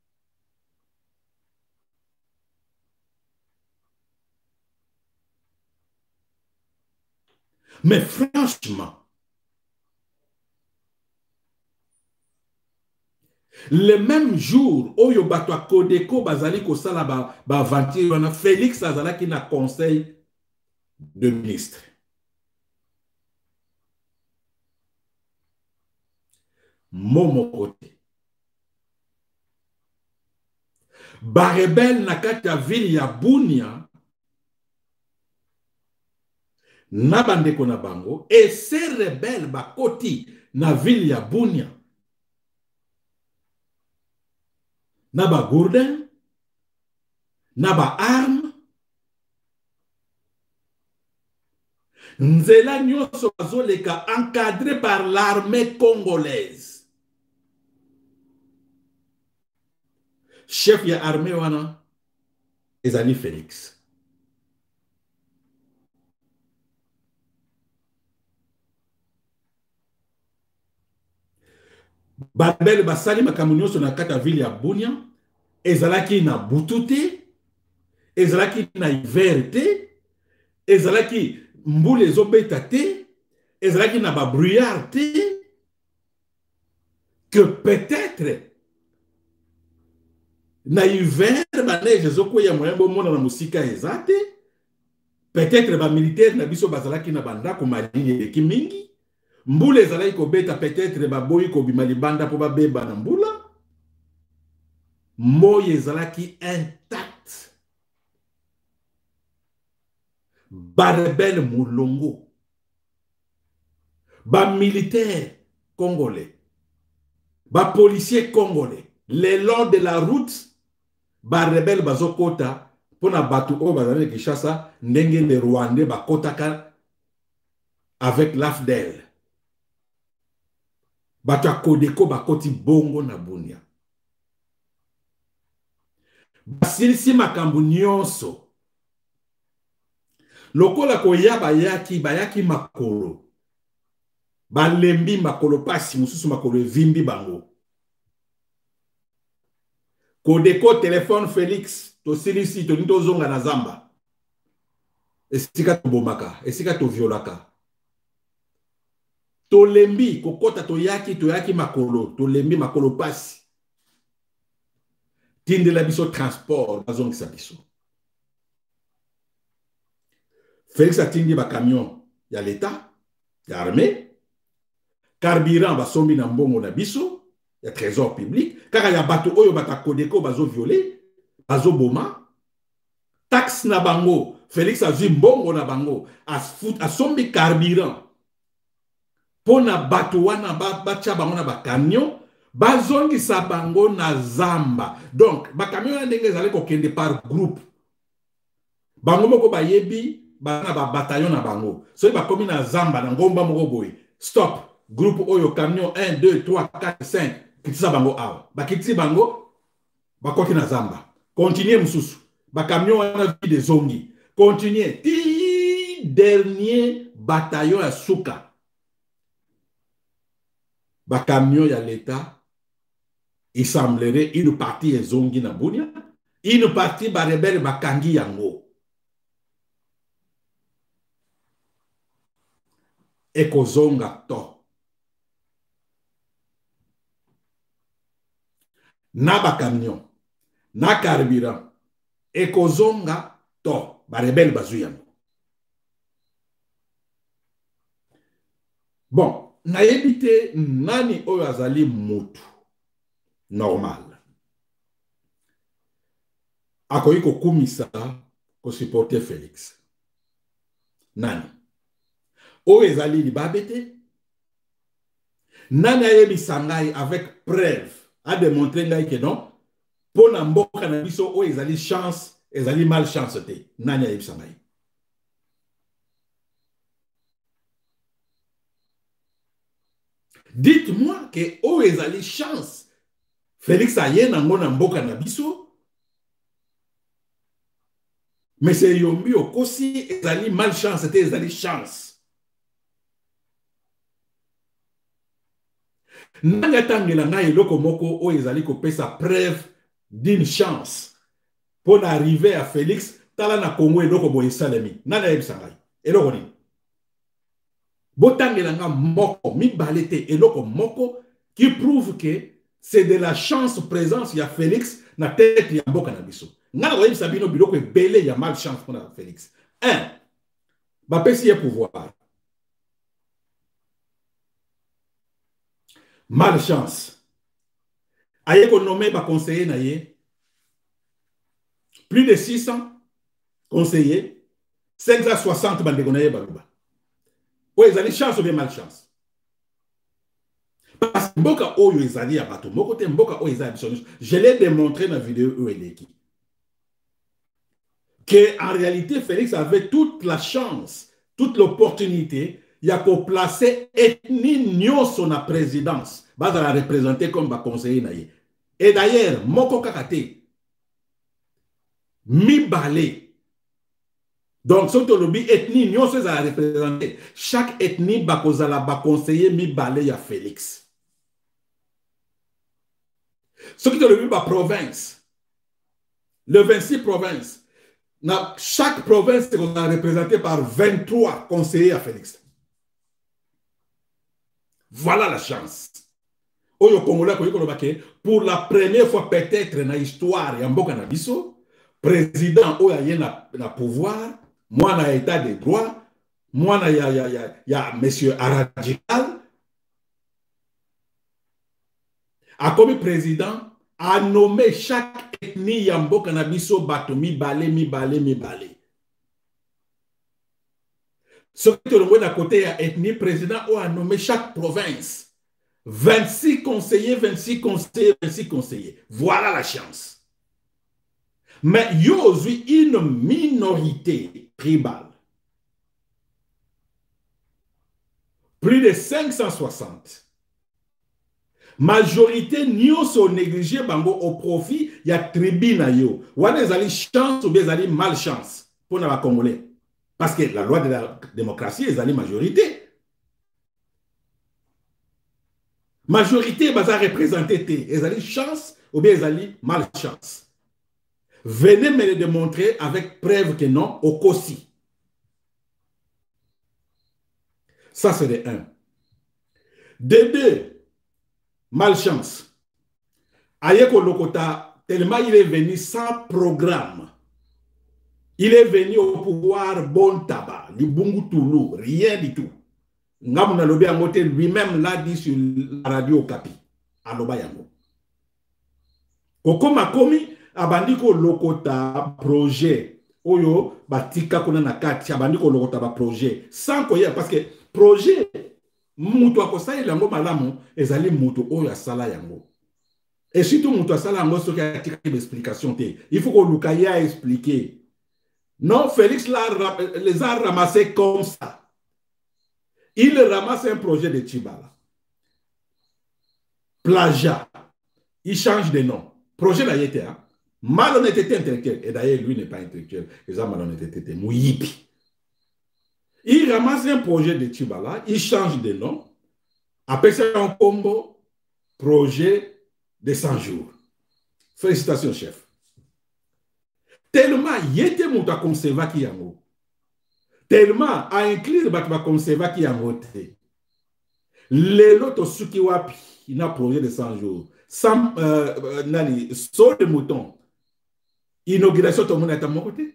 Mais franchement, le même jour, Oyo Batwa Codeco bazali ko sala ba aventure, Félix azalaki na conseil de ministre. Momo kote. Ba rebelle na kati ya ville ya Bunia na bandeko na bango et ces rebelles ba koti na ville ya Bunia. Naba gourdin, naba arme, nzela nyonso bazoleka encadré par l'armée congolaise. Chef ya armée wana ezali Félix. Babel basali makambo nyonso na kata ville ya Bunia ezalaki na bututi, ezalaki na hiver te, ezalaki mbule ezobeta te, ezalaki na babruyard te, que peut-être na hiver ba neige ezokwea moyen bomona na musika ezate, peut-être ba militaire na biso bazalaki na bandako malili eki mingi, mbula ezalaki kobeta peut-être baboyi kobima libanda po babeba na mbula. Moi ezalaki intact. Ba rebelle mulongo. Ba militaire congolais. Ba policier congolais. Le long de la route, ba rebelle bazokota pona batu o bazane Kinshasa ndenge les Rwandais bakotaka avec l'AFDEL. Batu akodeko bakoti bongo na Bunia. Basilisi makambu nyonso. Lokola koya bayaki makolo. Balembi makolo pasi mususu makolo vimbi bango. Kodeko téléphone Félix to silisi to nito zonga na zamba. Esika to bomaka, esika to violaka. To lembi kokota to yaki makolo, to lembi makolo pasi. Tinde la biso transport bazong sa biso. Félix atindi ba camion ya l'état, ya armée. Carburant ba sombi na mbongo na biso, ya trésor public. Kaka ya bato oyo bata kodeko bazo violer, bazo boma. Taxe na bango, Félix a vu mbongo na bango, a sombi carburant. Pona bato wana bacha bango na ba camion, bazongi sa bango na zamba. Donc, ba camion na ndenge ezali kokende par groupe. Bango moko ba yebi, ba na ba bataillon na bango. So ba komi na zamba na ngomba moko boy. Stop. Groupe oyo camion 1 2 3 4 5 kitisa bango awa. Ba kitisi bango ba koki na zamba. Continuez mususu. Ba camion wana de zongi. Continuez. Ti dernier bataillon ya suka. Ba camion ya l'état, il semblerait une partie est zongi na Bunia, une partie ba rebelle ba kangi yango. Eko zonga to. Na ba camion, na carburant, eko zonga to, ba rebelle bazu yango. Bon. Na ebite nani oyo azali mutu normal. Akoyi kokumisa ko supporter Félix. Nani? Oyo ezali libabete. Nani ayebi sangai avec preuve a démontré ngai que non. Pona mboka na biso oyo ezali chance, ezali malchance te. Nani ayebi sangai? Dites-moi que o ezali chance. Félix aye nango na mboka na biso. Mais c'est yombi okosi ezali malchance te ezali chance. Nanga tangela nga eloko moko o ezali kopesa preuve d'une chance. Pour arriver à Félix, tala na Congo eloko boye salemi. Nana yebisangai. Eloko nini? Botangelanga moko, mi balete, eloko moko, qui prouve que c'est de la chance présence, il y a Félix, na tête, il y a mboka na biso. Nga na sabino biloko e belé, il y a malchance pour Félix. Un, ba pesi pouvoir. Malchance. Aye ko nommé ba conseiller na ye. Plus de 600 conseillers, 560 bandegonaye baluba. Oui, ils ont chance ou bien malchance. Parce que mboka oyo ezali abato, moko te mboka oyo ezali biso. Je l'ai démontré dans la vidéo Ueleki. Que en réalité, Félix avait toute la chance, toute l'opportunité, il y a pour placer ethnie nyonso na présidence. Bas la représenter comme ba conseiller naïe. Et d'ailleurs, moko kakate, mi balé. Donc, ce que ethnie, nous sommes à représenter. Chaque ethnie va conseiller mi balé à Félix. Ce qui est le province, le 26 provinces, chaque province est représentée par 23 conseillers à Félix. Voilà la chance. Pour la première fois peut-être dans l'histoire, il y a un bon président où il y a un pouvoir. Moi, na état de droit, moi, il y a M. Aradjikal, a comme président, a nommé chaque ethnie Yambo Canabiso Bato, mi balé. Ce que tu le à côté, il y a ethnie président, ou a nommé chaque province. 26 conseillers, 26 conseillers, 26 conseillers. Voilà la chance. Mais il y a aussi une minorité tribale. Plus de 560. Majorité nyonso négligé bango au profit il y a tribu na yo. Wana ezali chance ou bien ezali malchance pour les Congolais. Parce que la loi de la démocratie ezali majorité. Majorité baza représenter te ezali chance ou bien ezali malchance. Venez me le démontrer avec preuve que non au COSI. Ça c'est de 1. De 2. Malchance. Ayeko Lokota, tellement il est venu sans programme. Il est venu au pouvoir bon tabac, Libungu Toulou, rien du tout. Ngamuna Lobi Angote lui-même l'a dit sur la radio Kapi, à Lobayango. Koko Makomi, Abandiko Lokota projet, Oyo, Batika Kona Nakati, Abandiko Lokota projet, sans koya, parce que projet, Moutou Akosa Yango Malamu, ezali Moutou Oya Sala Yango. Et surtout Moutou Sala Yango, ce qui a une explication. Il faut que Lukaya explique. Non, Félix les a ramassés comme ça. Il ramasse un projet de Tchibala. Plagiat. Il change de nom. Projet d'Ayete. Hein? Malhonnêteté intellectuelle. Et d'ailleurs, lui n'est pas intellectuel. Il a malhonnêteté. Mouyipi. Il ramasse un projet de Tchibala. Il change de nom. Après ça, un combo. Projet de 100 jours. Félicitations, chef. Tellement il était mon conserva qui yango. Tellement a inclus le battement conserva qui yango. Les lots suki wapi, il a projet de 100 jours. Sans nani, saut de mouton. Inauguration tout le monde est à mon côté.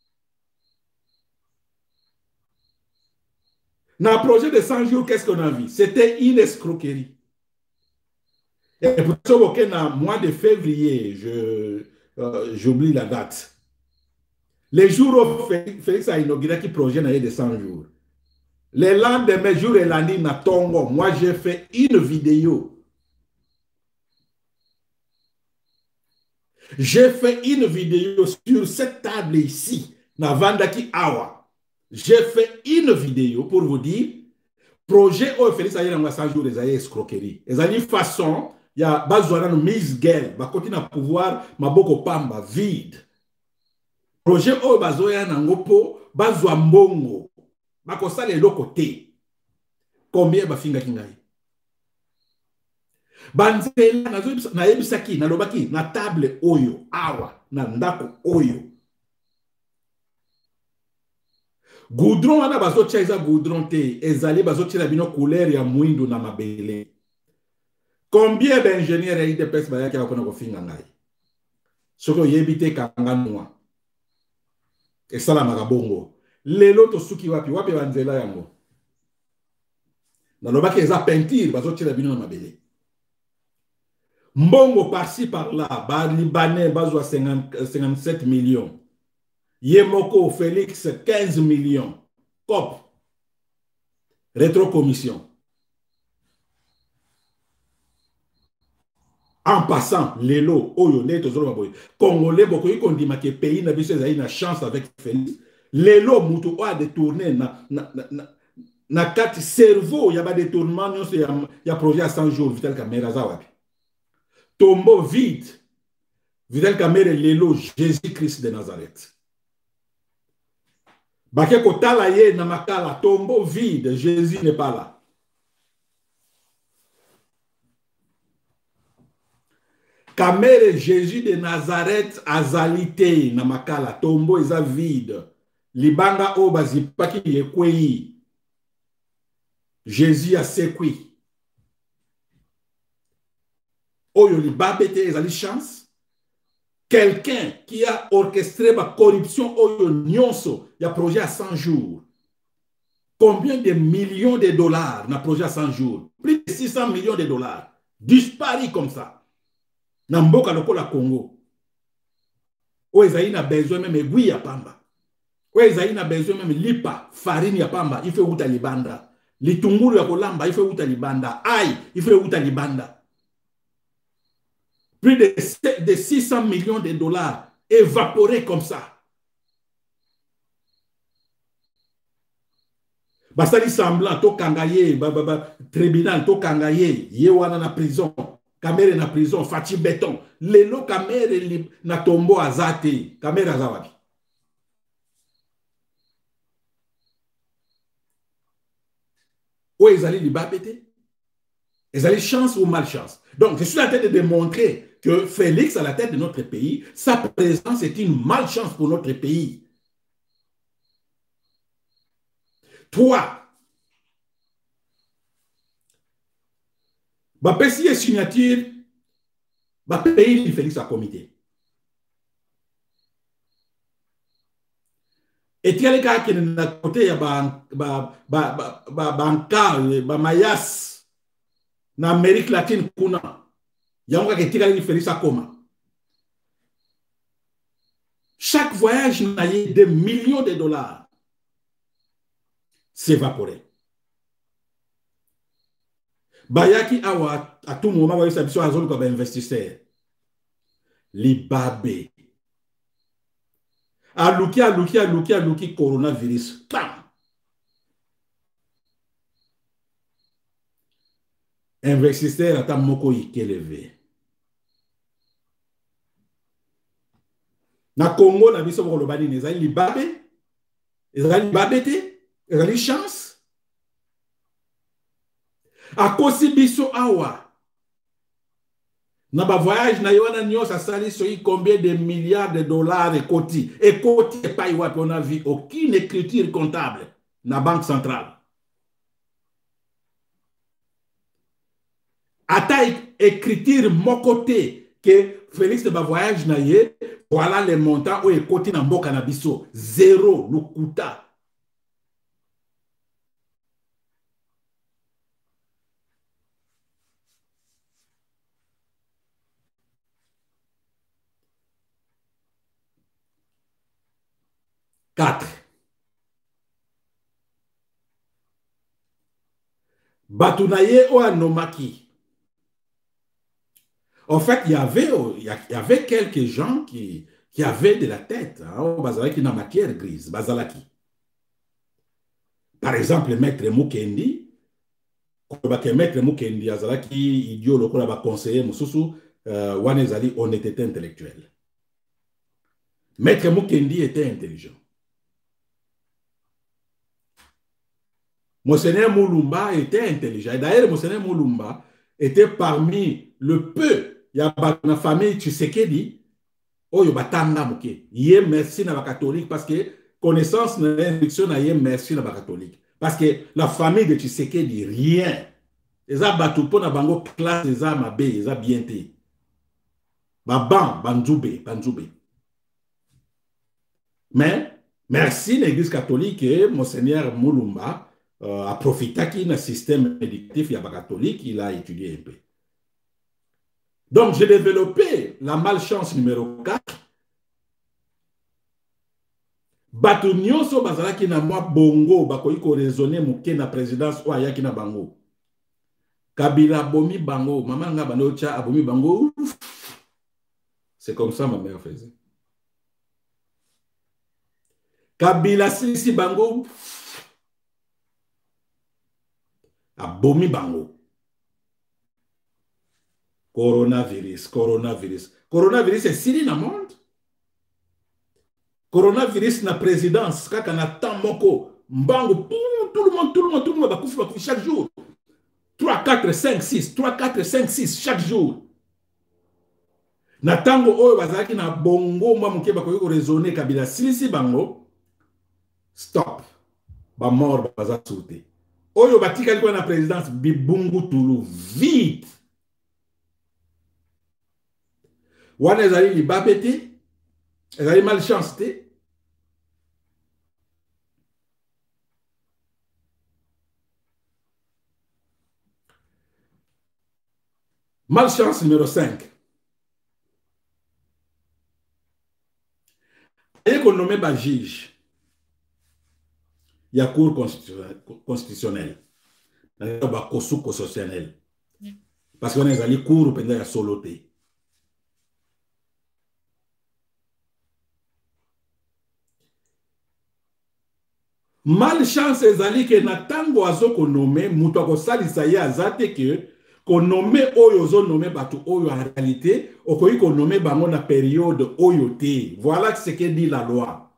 Dans le projet de 100 jours, qu'est-ce qu'on a vu? C'était une escroquerie. Et pour ça, au mois de février, j'oublie la date. Les jours où Félix a inauguré le projet de 100 jours. Les lendemains, jour et lundi, na Tongo, moi j'ai fait une vidéo. J'ai fait une vidéo sur cette table ici, na Vandaki Awa. J'ai fait une vidéo pour vous dire, projet où Félix a eu 100 jours, les escroquerie. Et une façon, il y a besoin de mise gueule, il continue à pouvoir, maboko pamba, vide. Projet o bazoya nangopo bazwa mbongo bakosala eloko te combien bafinga kingai banzela na yebisaki na lobaki na table oyo awa na ndako oyo goudron wana bazotia eza goudron te ezali bazotia bino couleur ya mwindu na mabele combien d'ingénieurs et de pes bayaki bakona kofinga ngai soko yebite kanga noa et ça la magabongo. Lelo to suki wapi banzela yango. Na lobaki eza peinture bazo tira bino na mabele. Mbongo par-ci par-là, ba libanais bazwa 57 millions. Yemoko Félix 15 millions. COP. Rétrocommission. En passant, Lelo, Oyo, Congolais, beaucoup de gens qui pays n'a pas une chance avec Félix. Lelo, Moutou a détourné na 4 cerveaux, il y a des détournements, il y a projet à 100 jours, Vital Kamera Zawapi. Tombeau vide, Vital Kamera Lelo, Jésus-Christ de Nazareth. Baké Kotala ye Namakala, tombeau vide, Jésus n'est pas là. Kamere Jésus de Nazareth azalité na makala tombo eza vide libanga o bazipaki yekwei Jésus a sekwi oyo libabete ezali chance quelqu'un qui a orchestré la corruption oyo nyonso ya projet à 100 jours combien de millions de dollars na projet à 100 jours plus de 600 millions de dollars Disparaît comme ça. Dans mboka lokola Congo. Où ils ont besoin même aiguille ya pamba. Où ils ont besoin même lipa, farine ya pamba, il fait uta libanda. Litunguru ya kolamba, il fait uta libanda. Aïe, il fait uta libanda. Plus de 600 millions de dollars évaporés comme ça. Basali semblant, to kangaye, tribunal, to kangaye, yewana na prison, kamere na prison, fati béton. Lelo kamere na tombo azate, kamere azawabi. Ou ezali libabete? Ezali chance ou malchance? Donc, je suis en train de démontrer que Félix, à la tête de notre pays, sa présence est une malchance pour notre pays. Toi, bapesi ye signature, bapayi Félix à comité. Et tu as qui na côté ya mayas na Amérique latine kuna. Yango ka tika Félix à coma. Chaque voyage n'a eu des millions de dollars s'évaporer. Bayaki awa à tout moment va s'habituer à zone comme investisseur. Libabe. Aluki coronavirus. Bam! Investisseur ata moko ikelevé. Na Congo na biso bolo bani ezali libabe. Ezali libabe te, ezali chance. Akosi biso awa. Na ba voyage na yona nyos asali soyi combien de milliards de dollars de koti. Et koti pas iwa on a vu aucune écriture comptable na banque centrale. Ata écriture mon côté que Félix de ba voyage na ye, voilà les montants où ekoti na mboka na biso. Zéro, lukuta. Quatre. Batunaye ou anomaki. En fait, il y avait quelques gens qui avaient de la tête. Hein, bazalaki na matière grise. Bazalaki. Par exemple, Maître Mukendi. Maître Mukendi azalaki idiot lokola ba conseiller mususu wana ezali honnêteté intellectuelle. Maître Mukendi était intelligent. Monseigneur Moulumba était intelligent. Et d'ailleurs, Monseigneur Moulumba était parmi le peu, il y a une famille Tshisekedi, oyo batanga muke. Yé merci na ba catholique parce que connaissance na l'instruction na yé merci na ba catholique. Parce que la famille de Tshisekedi, rien. Eza batu po na bango classe eza mabe, eza bien te. Banzube. Mais merci l'église catholique et Monseigneur Moulumba a profité qu'il y a un système éducatif catholique, il a étudié un peu. Donc, j'ai développé la malchance numéro 4. Bato nyonso bazalaki na mwa bongo bakoki ko raisonner muke na présidence o ayaki na bango. Kabila bomi bango, maman nga bando cha abomi bango. C'est comme ça ma mère faisait. Kabila si bango abomi bango. Coronavirus. Coronavirus est siri na monde. Coronavirus na présidence, kaka na temps moko, mbango, tout le monde, bakufi chaque jour. 3, 4, 5, 6, 3, 4, 5, 6, chaque jour. Na tango oyo bazaki na bongo mwa muke bakoki ko raisonner kabila silisi bango, stop. Ba mort baza sauté. Oyo batikali kwa na présidence bibungu tulu vite. Wana ezali libabe te, ezali malchance te. Malchance numéro 5. Et qu'on nomme un juge. Il y a cour constitutionnelle. Il y a cour constitutionnelle. Parce qu'on est allé cour pendant la soloté. Malchance ezali que na tango azo konome muto akosalisa ye azate que konome oyo ozo nome bato oyo en réalité okoki konome bango na période oyo te. Voilà ce que dit la loi.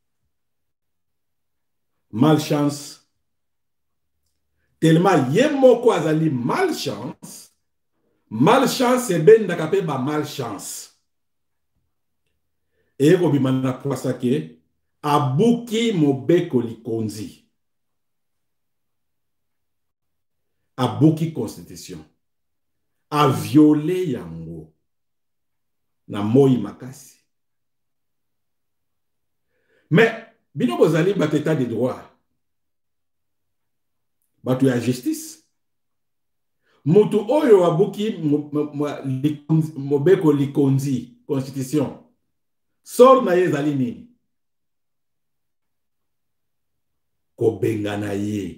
Malchance. Tellement ye moko azali malchance. Malchance ben nakape ba malchance. Et kobimana kwa sake abuki mobeko likonzi. Abuki constitution. A violé yango. Na moi makasi. Mais, bino bozali bat état de droit. Batu ya justice. Mutu oyo abuki mobeko likonzi. Constitution. Sor na ye zali nini? Kobengana ye.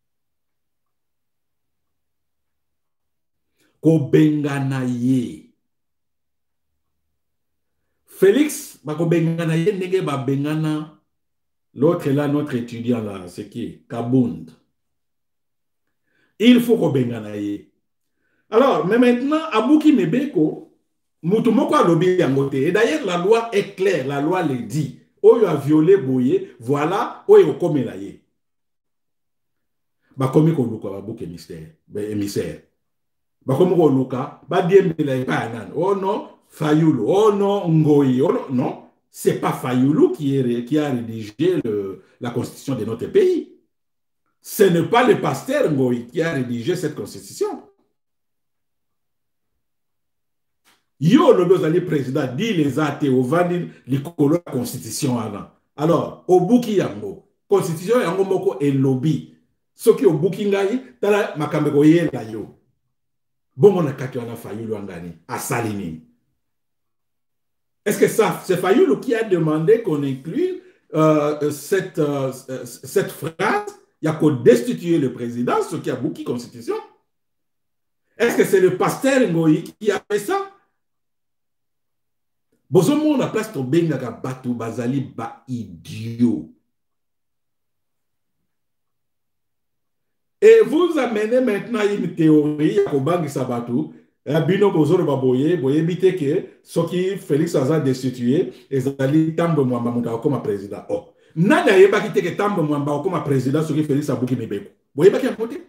Kobengana ye. Félix, bakobengana ye nege ba bengana l'autre là, notre étudiant là, c'est qui? Kabound. Il faut kobengana ye. Alors, mais maintenant, Abouki Mebeko, Moutoumoko a lobby yangote. Et d'ailleurs, la loi est claire, la loi le dit. Oyo a violé Boye, voilà, oyo kome la ye. Bakomi ko luka Abouki émissaire. Bakomi ko luka, ba diembe la pa nan. Oh non, Fayoulou, oh non, Ngoyi, oh non, non. C'est pas Fayoulou qui a rédigé la constitution de notre pays. Ce n'est pas le pasteur Ngoyi qui a rédigé cette constitution. Yo le bezali président dit les athées au vandi likolo constitution avant. Alors au buki yango constitution yango moko et lobby soki au buki ngai tala makambe ko yela yo bongo na kati wana Fayulu angani asalini. Est-ce que ça c'est Fayulu qui a demandé qu'on inclue cette phrase il y a qu'au destituer le président ce qui a buki constitution? Est-ce que c'est le pasteur Ngoyi qui a fait ça? Bozomo na place to bengaka batu bazali ba idiot. Et vous amenez maintenant une théorie à Kobangi Sabatu, bino bozoro baboye, boye bite que ce qui Félix Aza destitué, ezali tambo mwamba muta comme président. Oh, nada yeba kite que tambo mwamba comme président ce qui Félix Abuki Mebeko. Boye ba ki a côté.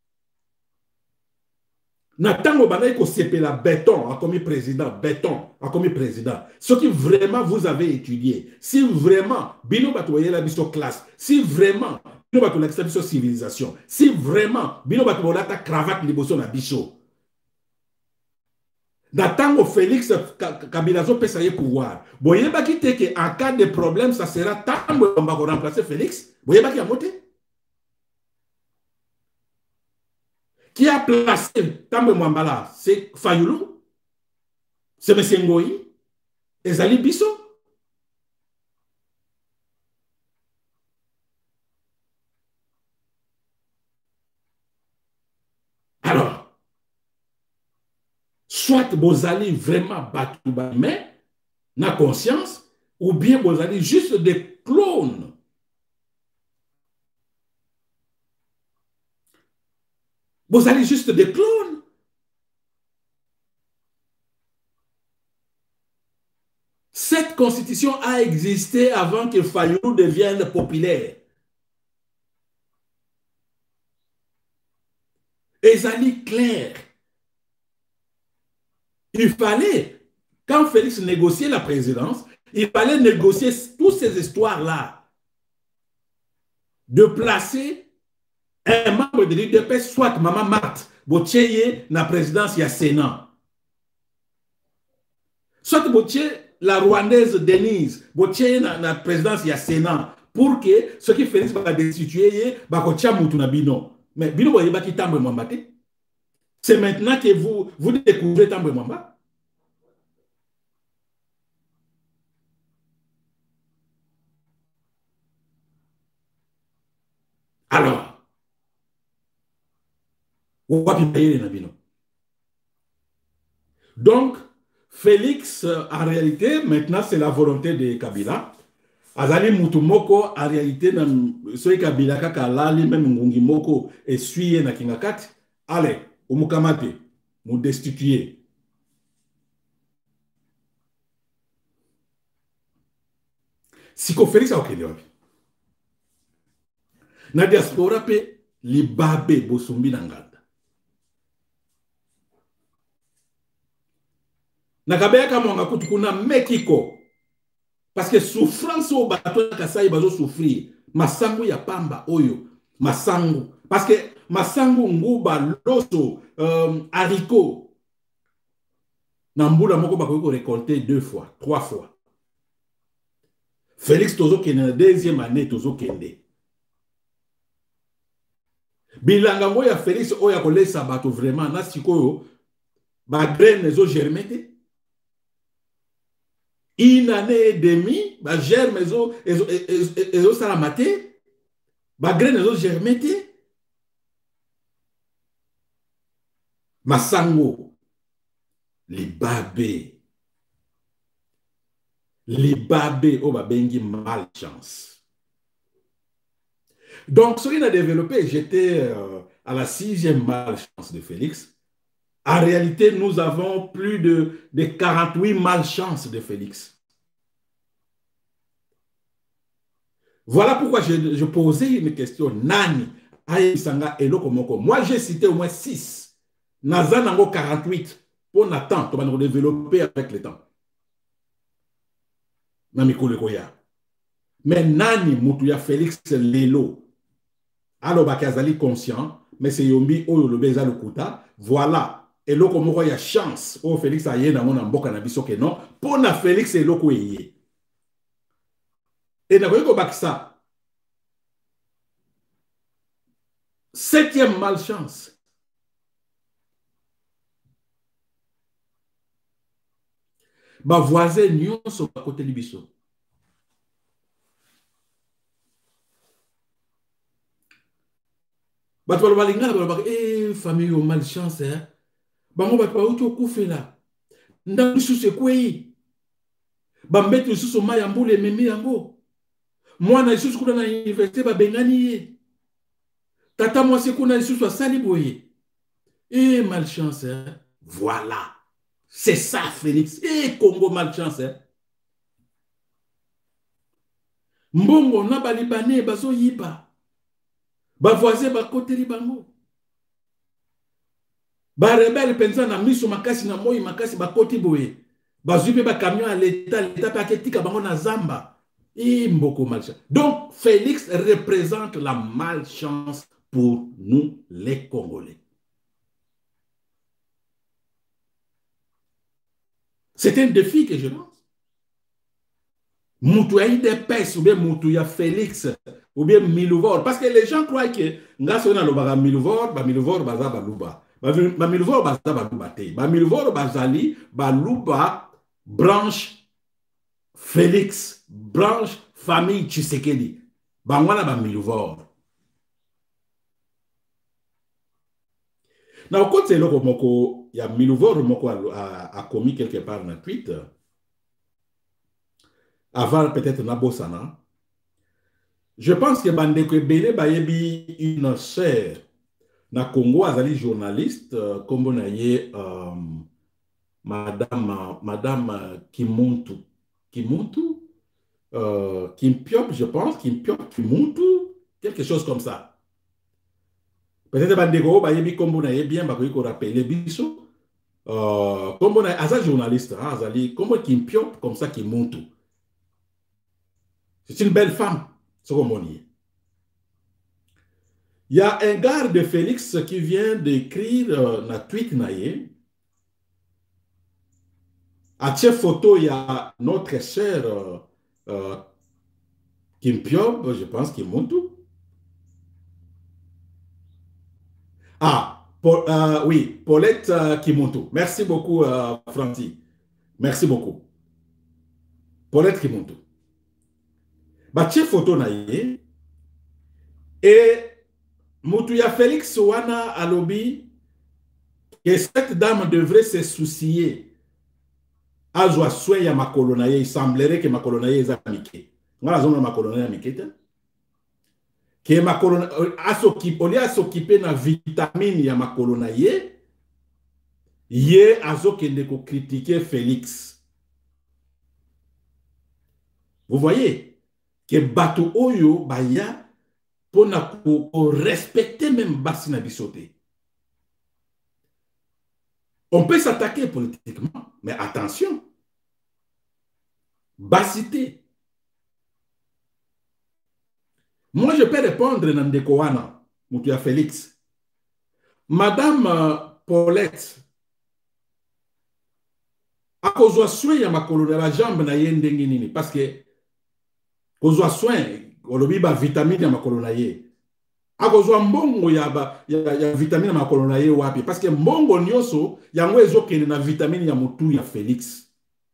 Natango Banaï ko sepela béton a commis président, béton a commis président. Ce qui vraiment vous avez étudié, si vraiment Bino Batoye la biso classe, si vraiment Bino Batoye la biso civilisation, si vraiment Bino Batoye la cravate liboso na biso. Natango Félix Kabilazo peut sayer pouvoir. Boye ba ki te que en cas de problème ça sera tango on va remplacer Félix. Boye ba ki a monté. Qui a placé Tambe Mwambala? C'est Fayoulou? C'est M. Ngoyi? Ezali Bisso? Alors, soit Bozali vraiment battu, mais na conscience, ou bien Bozali juste des clones. Vous allez juste des clones. Cette constitution a existé avant que Fayoulou devienne populaire. Et ça dit clair. Il fallait, quand Félix négociait la présidence, il fallait négocier toutes ces histoires-là. De placer un membre de l'UDP, soit Maman Marthe, Botieye, la présidence, il y a Sénat. Soit Botieye, la Rwandaise Denise, Botieye, la présidence, il y a Sénat. Pour que ce qui Félix va destituer, Bakotia Moutouna Bino. Mais Bino, vous voyez, qui tambe Mwambate. C'est maintenant que vous découvrez Tambwe Mwamba. Alors, wapi mayele na bino. Donc, Félix, en réalité, maintenant, c'est la volonté de Kabila. Azali Mutumoko, en réalité, ce Kabila kaka lali, même Ngungi Moko, essuie na kingakati. Allez, umukamate, mu destituer. Siko Félix a okende wapi. Na diaspora pe, libabe bosumbi na nganda. Nakabeka mwanga kutu kuna Mekiko. Parce que souffrance au bateau Kasai bazo souffrir. Masangu ya pamba oyo. Masangu. Parce que masangu nguba loso haricot. Nambula moko bako récolter 2 fois, 3 fois. Félix Tozo kende na deuxième année Tozo kende. Bilanga mo ya Félix oya kolesa bato vraiment na sikoyo ba graine zo germete. Une année et demie, ba germe ezo salamate, ba graine ezo germete. Masango, les babés, oh ba bengi malchance. Donc, ce qu'il a développé, j'étais à la 6e malchance de Félix. En réalité, nous avons plus de 48 malchances de Félix. Voilà pourquoi je posais une question. Nani, Aïsanga, Eloko Moko. Moi, j'ai cité au moins 6. Nazanango 48. Pour Nathan, tu vas nous développer avec le temps. Mais Nani, Moutouya Félix Lelo. Alors, Bakazali conscient, mais c'est Yombi, Oyo, le Beza, le Kouta. Voilà. Et là, comme il y a chance, oh Félix a yé dans mon amboka na biso que non, pour na Félix et loko yé. Et na koyeko bakisa. 7e malchance. Ba voisin nyonso ba côté libiso. Ba to ba linga ba famille au malchance hein. Bango ba pa uti okufela. Nda lisusu ekweyi. Bambeti lisusu maya mbule memi yango. Mwana lisusu kuna na université babengani ye. Tata mwasi kuna lisusu asali boye. Malchance hein. Voilà. C'est ça Félix. Congo malchance hein. Mbongo na balibane bazo yiba. Ba voisin ba koteli bango. Ba rebelle pensa na miso makasi na moi makasi ba koti boye. Ba zuipe ba camion à l'état pa ketika bango na zamba. Mboko malchance. Donc Félix représente la malchance pour nous les Congolais. C'est un défi que je lance. Moutouya IDPS ou bien Moutouya Félix ou bien Milouvor. Parce que les gens croient que Ngasona Lobaga Milouvor, Milouvor Baza Baluba. Milouvor Baza Baluba Te. Milouvor Bazali Baluba branche Félix, branche famille Tshisekedi. Bangwana Milouvor. Na au côté loko moko ya Milouvor moko a commis quelque part na tweet. Avant peut-être Nabosana. Je pense que Bandeko Bele Bayebi une sœur na Congo azali journaliste comme on a madame Kimuntu Kimpiop je pense Kimpiop Kimuntu quelque chose comme ça. Peut-être Bandeko Bayebi comme on a bien bakoyi ko rappeler biso comme on a azali journaliste azali comme Kimpiop comme ça Kimuntu. C'est une belle femme. Il y a un gars de Félix qui vient d'écrire na tweet naïe. À cette photo, il y a notre sœur Kim Piob, je pense, qui monte. Ah, Oui, Paulette Kimonto. Merci beaucoup, Francky. Merci beaucoup. Paulette Kimonto. Batie photo na ye. Et Moutouya Félix Wana alobi que cette dame devrait se soucier. Azwa soin ya makolo na ye. Il semblerait que makolo na ye eza mike. Ngala zonga makolo na ye mike te. Que makolo oli s'occuper na vitamine ya makolo na ye. Ye azokende ko critiquer Félix. Vous voyez que bato oyo baya pona ko respecter même basi na bisote. On peut s'attaquer politiquement, mais attention. Basité. Moi, je peux répondre dans Ndekowana, Moutouya Félix. Madame Paulette, a kozwa soin ya makolo na la jambe na ye ndenge nini parce que kozwa soin olobi ba vitamine ya makolo na ye a kozwa mbongo ya vitamine ya makolo na ye wapi parce que mbongo nyonso yango ezokende na vitamine ya mutu ya Félix.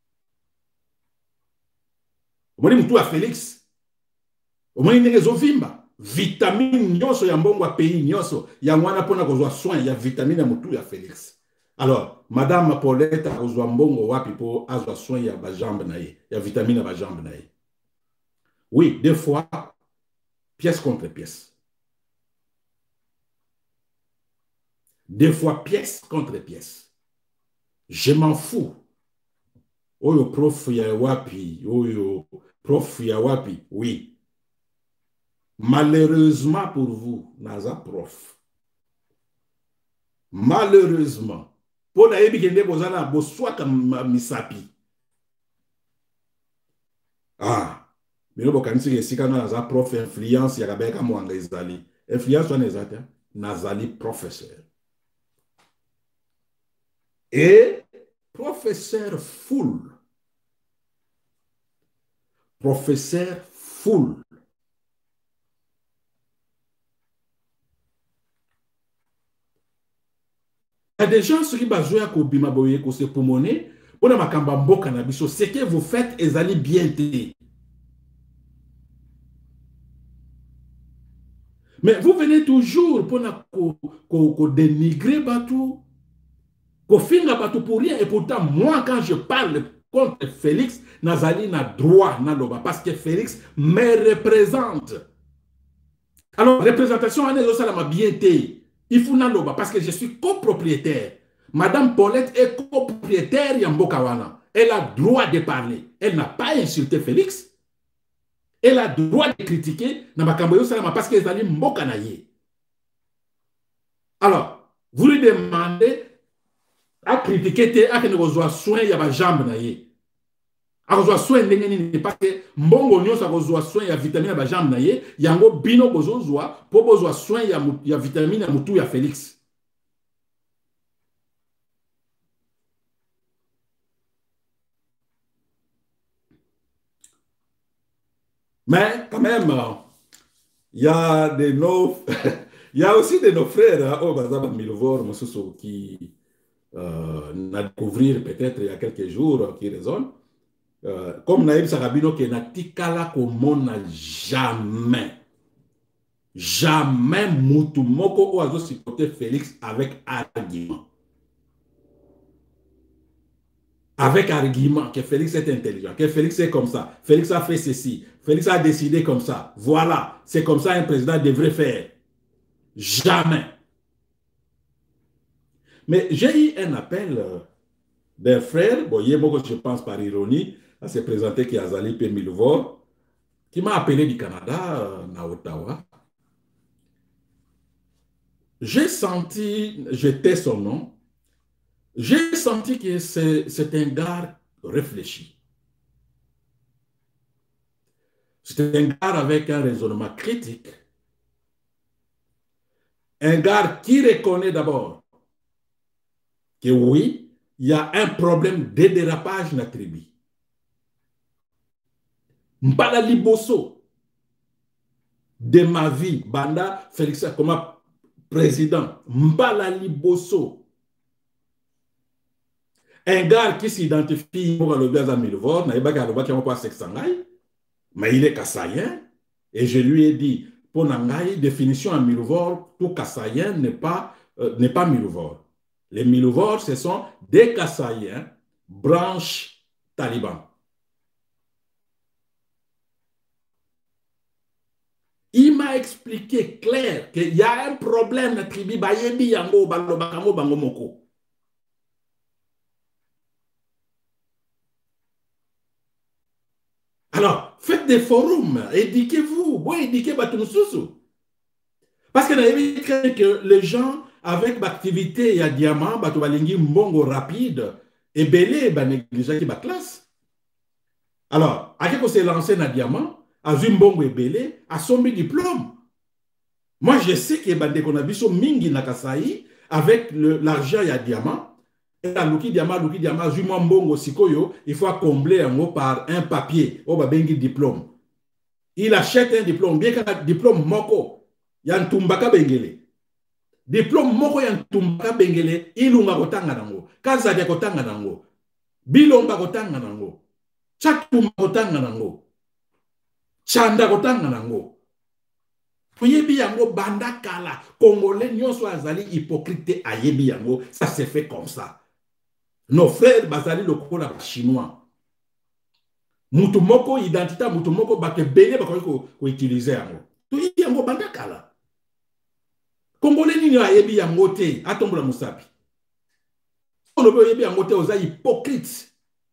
Omoni mutu ya Félix omoni ndenge ezovimba vitamine nyonso ya mbongo ya pays nyonso yango wana mpona kozwa soin ya vitamine ya mutu ya Félix. Alors, Madame Paulette a kozwa mbongo wapi po azwa soin ya bajambe na ye, ya vitamine ya bajambe na ye. Oui, des fois, pièce contre pièce. Des fois, pièce contre pièce. Je m'en fous. Oyo prof ya wapi, oyo prof ya wapi, oui. Malheureusement pour vous, naza prof. Malheureusement. Pour na yebi kende bozana boswaka misapi. Ah, mais bon quand c'est si quand naza prof influence ya kabeka mwanga ezali. Influence wana ezate nazali professeur. Et professeur full. Professeur full. Il y a des gens qui basent à Kobima Boye, ko se pomone, on a makamba mboka na biso, ce que vous faites est allé bien té. Mais vous venez toujours pour dénigrer Batou, pour finir Batou pour rien. Et pourtant, moi, quand je parle contre Félix, Nazali n'a droit, parce que Félix me représente. Alors, représentation, on est m'a bien té. Il faut naloba parce que je suis copropriétaire. Madame Paulette est copropriétaire Yambokawana. Elle a droit de parler. Elle n'a pas insulté Félix. Elle a droit de critiquer parce qu'elle est Mbokanaye. Alors, vous lui demandez à critiquer à qu'il reçoit soin il y a jambe naye. A reçoit soin ndenge parce que mbongo nyonso a reçoit soin ya vitamine ya jambe naye, yango bino bozozwa po bozwa soin ya vitamine ya mutu ya Félix. Mais quand même, il y a il y a aussi de nos frères au Bazaba Milvor qui n'a découvert peut-être il y a quelques jours qui raisonnent. Comme Naïb Sarabino qui n'a tikala comme jamais. Jamais Moutou Moko Oazo supporter Félix avec argument. Avec argument que Félix est intelligent, que Félix est comme ça, Félix a fait ceci, Félix a décidé comme ça. Voilà, c'est comme ça un président devrait faire. Jamais. Mais j'ai eu un appel d'un frère, bon, je pense par ironie, à se présenter qui est Azali P. Milvor, qui m'a appelé du Canada, à Ottawa. J'ai senti, j'étais son nom, j'ai senti que c'est un gars réfléchi. C'est un gars avec un raisonnement critique. Un gars qui reconnaît d'abord que oui, il y a un problème de dérapage dans la tribu. Mbala liboso de ma vie, Banda Félix, comment président Mbala Liboso, un gars qui s'identifie pour le gaz à Milvor, mais il est kassaïen, et je lui ai dit, pour Nangaï, définition à Milvor, tout kassaïen n'est pas Milvor. Les Milvor, ce sont des kassaïens, branche taliban. Il m'a expliqué clair qu'il y a un problème dans tribu Bayebi Yango Balobakamo Bangomoko. Alors, faites des forums, éduquez-vous, vous éduquez Batumsusu. Parce que vous craint que les gens, avec l'activité, il y a diamant, Batubalingi, mbongo rapide, et belé, négligé qui classe. Alors, à qui s'est lancé dans diamant, à Zimbongo et belé, à son diplôme. Moi, je sais que les qu'on a vu sur Mingi Nakasaï, avec l'argent, il y a diamant. Et là, Luki diamant, Zimbongo, Sikoyo, il faut combler en haut par un papier, au babengi diplôme. Il achète un diplôme, bien qu'un diplôme moko, il y a un tumbaka bengele. Diplôme moko, il y a un tumbaka bengele, il unga kotanga nango, kazadia kotanga nango, bilomba kotanga nango, chatumba kotanga nango, chanda kotanga nango. Yebi yango banda kala, Congolais nyonso azali hypocrite a yebi yango, ça s'est fait comme ça. Nos frères bazali lokola chinois. Mutumoko identité mutumoko bake bene bako utiliser yango. To yebi yango banda kala. Congolais nini a yebi yango te atombola musapi. On veut yebi yango te oza hypocrite.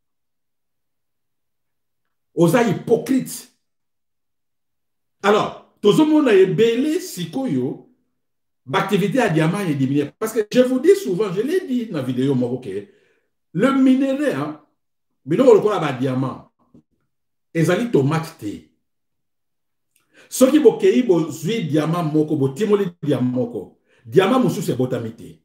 Oza hypocrite. Alors, tout le monde a ébélé sikoyo, l'activité à diamant est diminuée. Parce que je vous dis souvent, je l'ai dit dans la vidéo, le minerai, hein, le diamant, ezali tomate te. Ce qui est le diamant moko, bo timoli diamant moko, diamant moussou c'est botamité.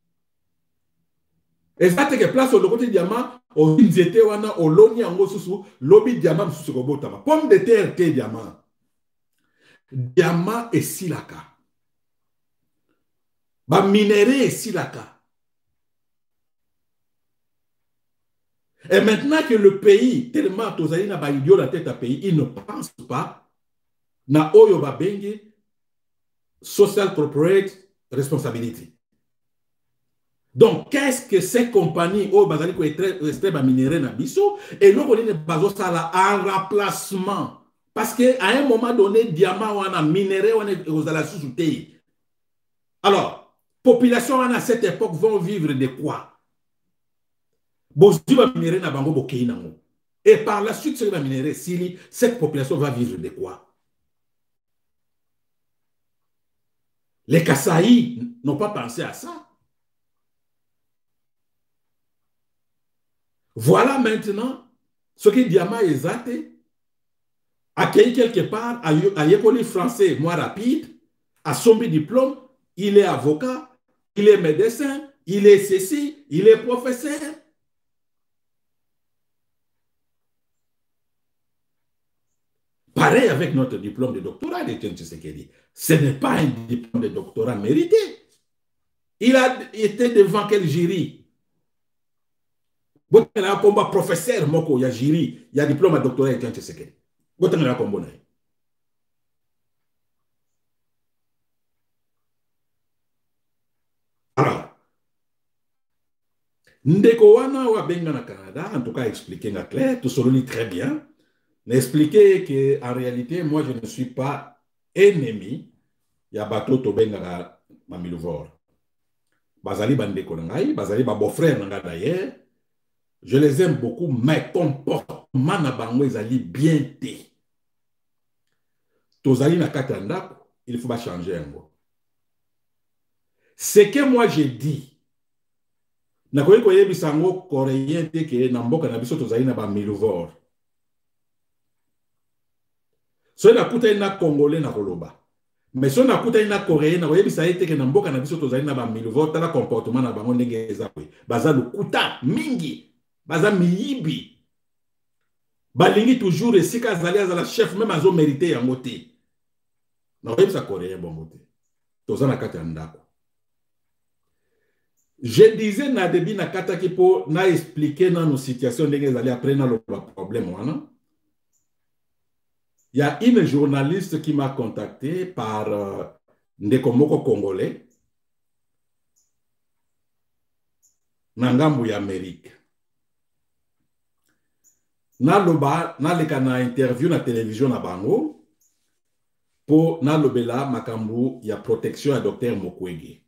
Ezate que place au côté diamant, au nzete wana, au loni ango susu, lobi diamant moussou c'est botama. Pomme de terre te diamant. Diamant et silaka. Ba minerai et silaka. Et maintenant que le pays, tellement tozali na ba idiot la tête à pays, il ne pense pas na oyo ba bengi social corporate responsibility. Donc, qu'est-ce que ces compagnies au bazali ko extrait ba minerai na biso et non on bazo sala en remplacement. Parce qu'à un moment donné, diamant ou un minerai ou un sous-souté. Alors, population à cette époque vont vivre de quoi? Et par la suite, cette population va vivre de quoi? Les Kassaïs n'ont pas pensé à ça. Voilà maintenant ce que diamant est zaté. Accueilli quelque part, à l'école français, moins rapide, à son diplôme, il est avocat, il est médecin, il est ceci, il est professeur. Pareil avec notre diplôme de doctorat d'Étienne Tshisekedi. Ce n'est pas un diplôme de doctorat mérité. Il a été devant quel jury? Il y a un combat professeur, il y a jury, il y a diplôme de doctorat d'Étienne Tshisekedi. Alors, Ndeko wana wa benga na Canada, en tout cas expliqué na clair, tout cela lit très bien, n'expliquer qu'en réalité, moi je ne suis pas ennemi, il y a bateau to benga na Mamiluvor. Bazali bandeko ngai, bazali ba beau-frère nanga d'ailleurs, je les aime beaucoup, mais comportement na bango ezali bien té. Tozali na katanda, il faut pas changer un mot. Ce que moi j'ai dit, na koyi koye bisango coréen te ke na mboka na biso tozali na ba Miluvor. So na kuta na congolais na koloba. Mais so na kuta na coréen na koye bisaye te ke na mboka na biso tozali na ba Miluvor tala comportement na bango ndenge eza kwe. Baza lukuta mingi, baza miyibi. Balingi toujours esika azali azala chef même azo mérité yango te. Na koye bisa coréen bongo te. toza na kati ya ndako. Je disais na debi na kataki po na expliquer na nos situations ndenge ezali après na le problème wana. Il y a une journaliste qui m'a contacté par ndeko moko congolais na ngambu ya Amérique. Naloba naleka na interview na télévision na bango po nalobela makambu ya protection ya docteur Mukwege.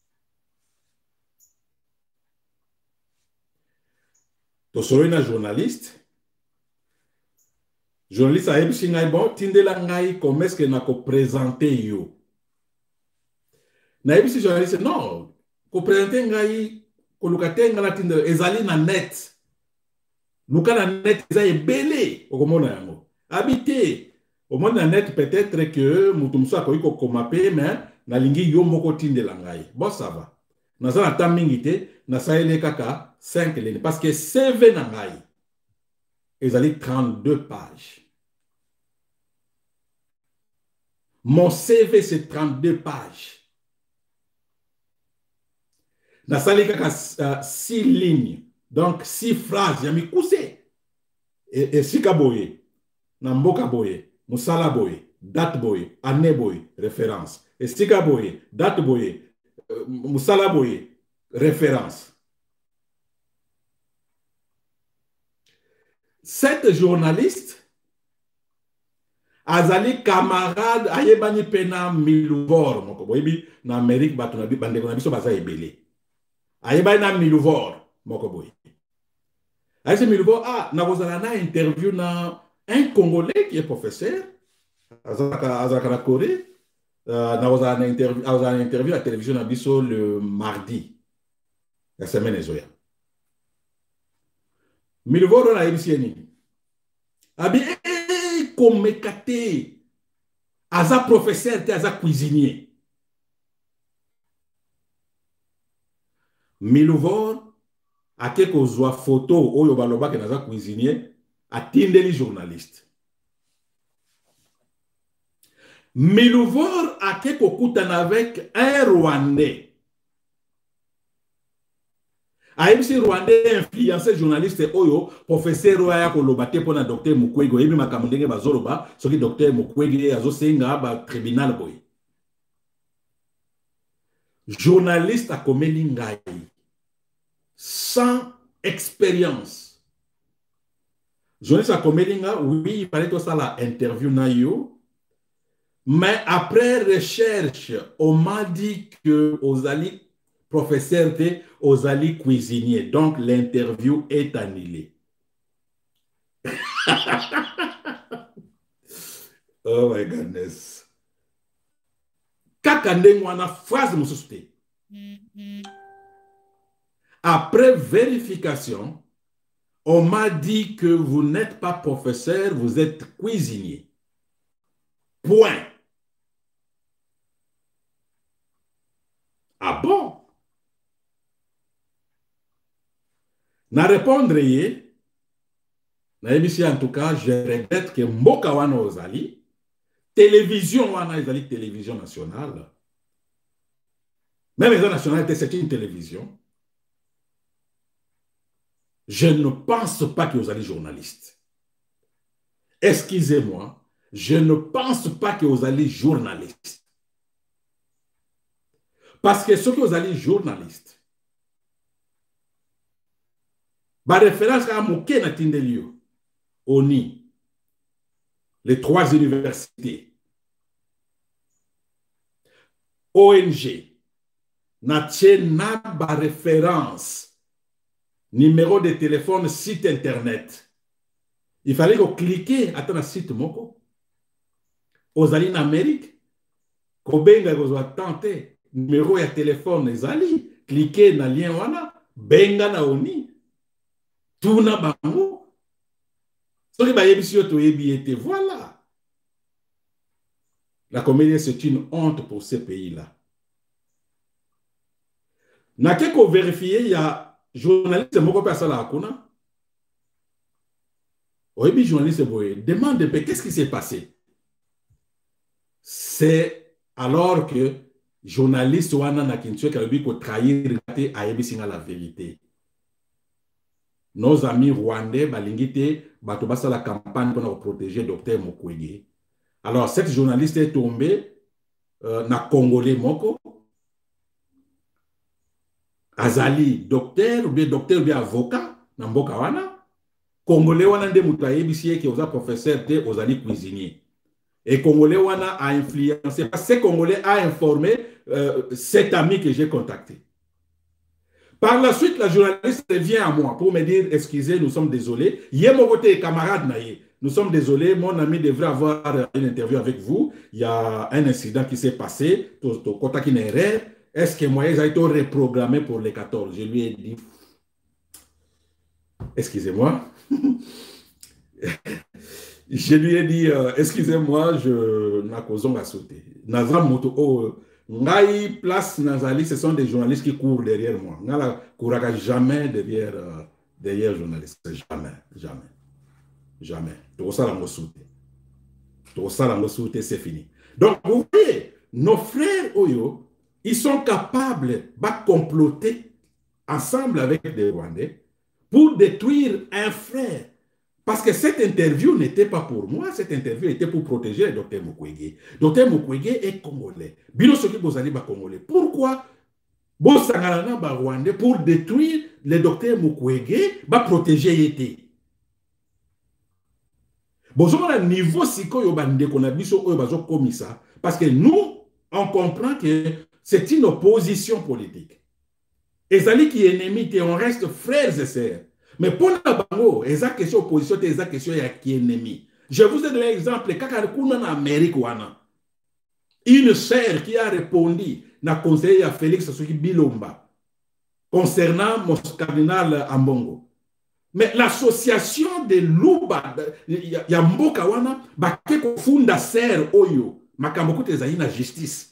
Tosolo na journaliste a ebisi ngai bon tindela ngai comment est-ce que na ko présenter yo. Na ebisi journaliste non ko présenter ngai ko lukate ngala tindela ezali na net. Luka na net eza ebele okomona yango. Habité au monde na net peut-être que mutu musa ko iko komape mais na lingi yo moko tindela ngai. Bon ça va. Na za na tamingi te na saele kaka 5 lignes parce que CV na ngai ezali 32 pages. Mon CV c'est 32 pages. Na saele kaka 6 lignes. Donc 6 phrases yami kousé. Et sika boye, na mboka boye, musala boye, date boye, année boye, référence. Et sika boye, date boye, musala boye, référence. Cette journaliste azali camarade ayebani pena Miluvor moko boyebi na Amérique batu na bandeko na biso baza ebele. Ayebani na Miluvor moko boye. Aïe Miluvor na kozala na interview na un Congolais qui est professeur azaka na Corée. Na kozala na interview à la télévision na biso le mardi la semaine ezoya. Miluvor na ebisi nini? Abi komekate aza professeur te aza cuisinier. Miluvor ake kozwa photo oyo baloba ke naza cuisinier atindeli journaliste. Miluvor ake kokutana avec un Rwandais. Aïbisi Rwandais influencé journaliste oyo professeur oya koloba te pona docteur Mukwege oyebi makambo ndenge bazoloba soki docteur Mukwege azosenga ba tribunal boy. Journaliste akomeli ngai sans expérience. Journaliste akomeli ngai oui il fallait que ça la interview na yo. Mais après recherche, on m'a dit que Ozali professeur était Ozali cuisinier. Donc l'interview est annulée. Oh my goodness. Kakande wana phrase mususte. Après vérification, on m'a dit que vous n'êtes pas professeur, vous êtes cuisinier. Point. Ah bon? Na répondre na ebisi en tout cas, je regrette que mboka wana ozali, télévision wana ezali télévision nationale. Même les nationales, c'est une télévision. Je ne pense pas que vous allez journaliste. Excusez-moi, je ne pense pas que vous allez journaliste. Parce que ce que vous allez journaliste, par référence à Mouké Natindelio, ONI, les 3 universités, ONG, Natchena par référence, numéro de téléphone, site internet. Il fallait que cliquer à ton site moko. Aux alliés en Amérique, Kobenga vous a tenté. Numéro de téléphone, les alliés, cliquez dans le lien wana, benga na oni, tout na bango. Ce qui va y voilà. La comédie, c'est une honte pour ces pays-là. N'a qu'à vérifier, il y a journaliste moko personne à Akuna. Oui, journaliste boy, demande qu'est-ce qui s'est passé? C'est alors que journaliste wana na Kinshasa qui a dit que trahir a yebisinga la vérité. Nos amis rwandais balingite bato basa la campagne pour protéger docteur Mukwege. Alors cette journaliste est tombée na Congolais moko azali docteur ou bien avocat na mboka wana Congolais wana nde mutu ayebisi ki oza professeur te ozali cuisinier. Et Congolais wana a influencé, parce que Congolais a informé cet ami que j'ai contacté. Par la suite, la journaliste revient à moi pour me dire, excusez, nous sommes désolés. Yemogote, camarade naïe, nous sommes désolés, mon ami devrait avoir une interview avec vous. Il y a un incident qui s'est passé, est-ce que moi, ils ont été reprogrammés pour les 14? Je lui ai dit, excusez-moi. Je lui ai dit, excusez-moi, je n'ai pas sauté. Nazra Moto, Ngai place Nazali, ce sont des journalistes qui courent derrière moi. Je ne courrai jamais derrière journalistes. Jamais, jamais, jamais. Tout ça, c'est fini. Donc, vous voyez, nos frères Oyo, ils sont capables de comploter ensemble avec des Rwandais pour détruire un frère. Parce que cette interview n'était pas pour moi, cette interview était pour protéger le docteur Mukwege. Docteur Mukwege est congolais. Bino soki bozali ba congolais. Pourquoi bosangana ba Rwandais pour détruire le docteur Mukwege, ba protéger yete? Bozoma na niveau sikoyo bandeko na biso oyo bazo komisa parce que nous on comprend que c'est une opposition politique. Ezali qui ennemi et on reste frères et sœurs. Mais pour la bango, eza question opposition, eza question ya qui ennemi. Je vous ai donné l'exemple, quand en Amérique, une sœur qui a répondu na conseiller à Félix Soki Bilomba concernant mon cardinal Ambongo. Mais l'association de Luba, Yamboka wana, bakeko funda sœur Oyo, makamboku tezayi na justice.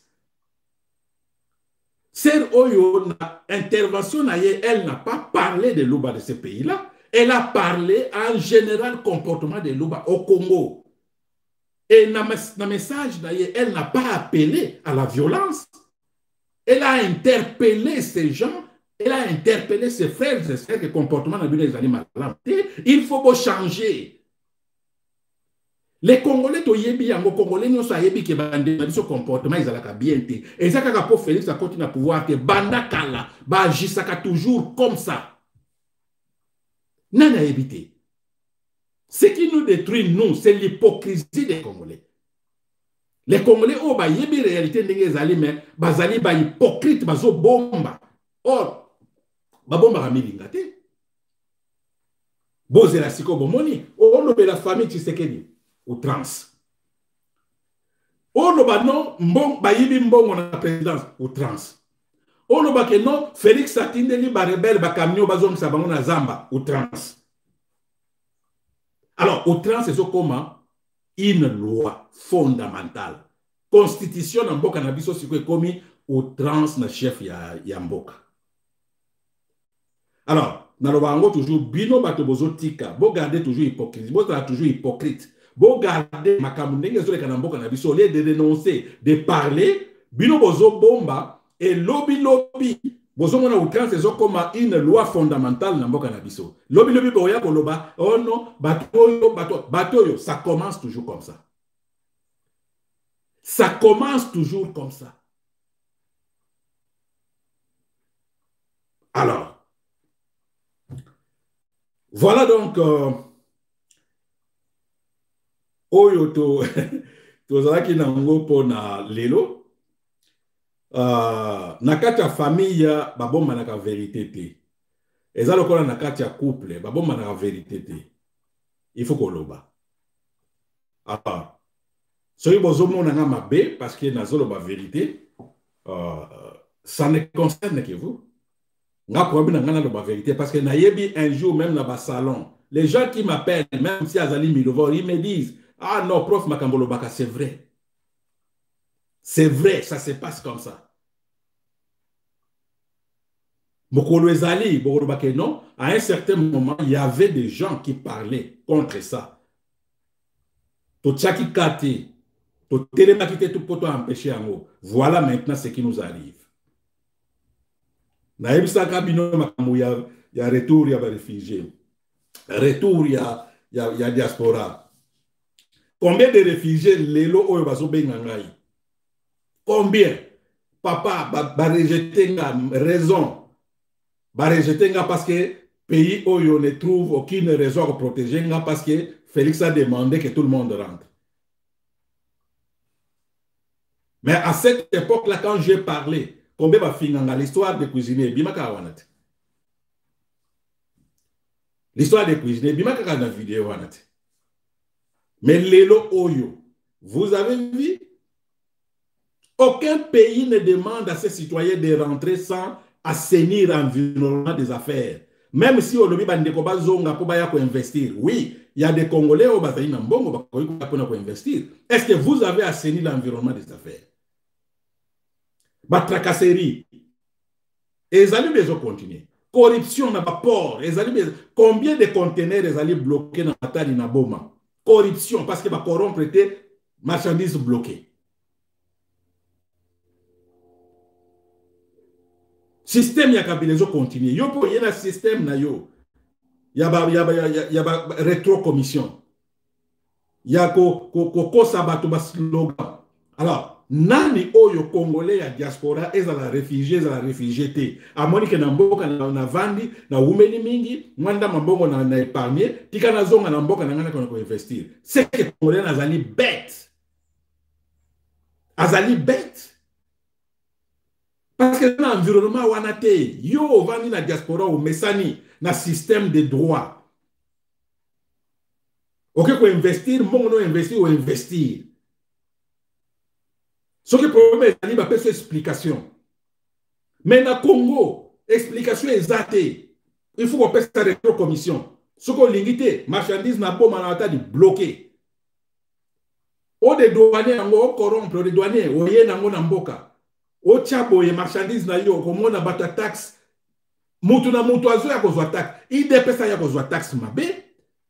Sœur Oyo, intervention, elle n'a pas parlé de Luba de ce pays-là. Elle a parlé en général comportement de Luba au Congo. Et dans le message, elle n'a pas appelé à la violence. Elle a interpellé ces gens. Elle a interpellé ses frères et sœurs que comportement dans les animaux. Il faut changer. Les Congolais, les Congolais, nous savons que ce comportement est bien. Et ça, quand Félix a continué à pouvoir, que Bandakala, Bajisaka toujours comme ça. Nana évité. Ce qui nous détruit, nous, c'est l'hypocrisie des Congolais. Les Congolais, oh, bah, yébi réalité, mais bazali, bah, hypocrite, bazo bomba. Or, bah, bomba ramilingate. Bozé la siko bomoni. Oh, no, la famille, tu sais qu'elle ou trans. On ne va non, mbong, bayibi mbong na présidence ou trans. On ne va que non, Félix Satindeli ba rebelle ba camion bazom sabango na zamba ou trans. Alors, ou trans c'est comment une loi fondamentale. Constitution na mboka na biso siko komi ou trans na chef ya mboka. Alors, na lobango toujours bino bato bozo tika, bo garder toujours hypocrite, bo toujours hypocrite. Bon garder makamundenge sur les kanamboka na biso de dénoncer, de parler, bino bozo bomba et lobby bozo mona outrance c'est comme une loi fondamentale na mboka na biso. Lobby boya koloba, oh non, batoyo, ça commence toujours comme ça. Ça commence toujours comme ça. Alors, voilà donc oyo tozalaki nango pona lelo na kati ya famille babombanaka vérité te. Eza lokola na kati ya couple babombanaka vérité te. Il faut koloba. Alors, soki bozomona nga mabe parce que nazoloba vérité, ça ne concerne que vous. Nga problème na nga na vérité parce que nayebi un jour même dans le salon, les gens qui m'appellent, même si Azali Milovo, ils me disent ah non, prof Makambolo Baka, c'est vrai. C'est vrai, ça se passe comme ça. Mokolo Ezali, non, à un certain moment, il y avait des gens qui parlaient contre ça. Tochaki Kati, tout pour empêcher en haut. Voilà maintenant ce qui nous arrive. Il y a retour, il y a réfugiés. Retour, il y a diaspora. Combien de réfugiés lelo oyo bazo bengangai? Combien? Papa, ba rejeter raison. Ba rejeter parce que pays oyo ne trouve aucune raison à protéger parce que Félix a demandé que tout le monde rentre. Mais à cette époque-là, quand j'ai parlé, combien va finir l'histoire de cuisiner, bimaka wanat. L'histoire de cuisiner, bimaka dans la vidéo wanat. Mais lelo oyo, vous avez vu? Aucun pays ne demande à ses citoyens de rentrer sans assainir l'environnement des affaires. Même si on lobby bande ko bazonga po baya ko investir. Oui, il y a des Congolais au bazali na mbongo ba ko investir. Est-ce que vous avez assaini l'environnement des affaires? Ba tracasserie. Et les allez besoin continuer. Corruption n'a pas port. Combien de conteneurs les allez bloquer dans la taille na boma? Corruption parce que ba corrompre était marchandises bloquées. Système ya kabilezo continue. Yo po yena système na yo. Ya ba rétro commission. Ya ko sabato ba slogan. Alors, nani oyo congolais ya diaspora ezala réfugié te. Amoni ke na mboka na vandi na umeli mingi, mwanda mambongo na épargner, tika na zonga na mboka na ngana ko investir. C'est que congolais nazali bête. Azali bête. Parce que dans l'environnement wanate, yo vandi na diaspora ou mesani na système de droit. Ok, ko investir, mon non investir ou investir. Ce qui est problème est qu'il y a explication. Mais dans le Congo, explication est zatée. Il faut qu'on passe sa rétro-commission. Ce qu'on limite, marchandises n'a pas mandat de bloquer. Au des douaniers, au corrompre, des douaniers, au yé nango namboka. Au tchabo, les marchandises na yo, comme on a battu taxe. Moutou na moutou azo ya kozwa taxe. Il dépêche ya kozwa taxe mabe.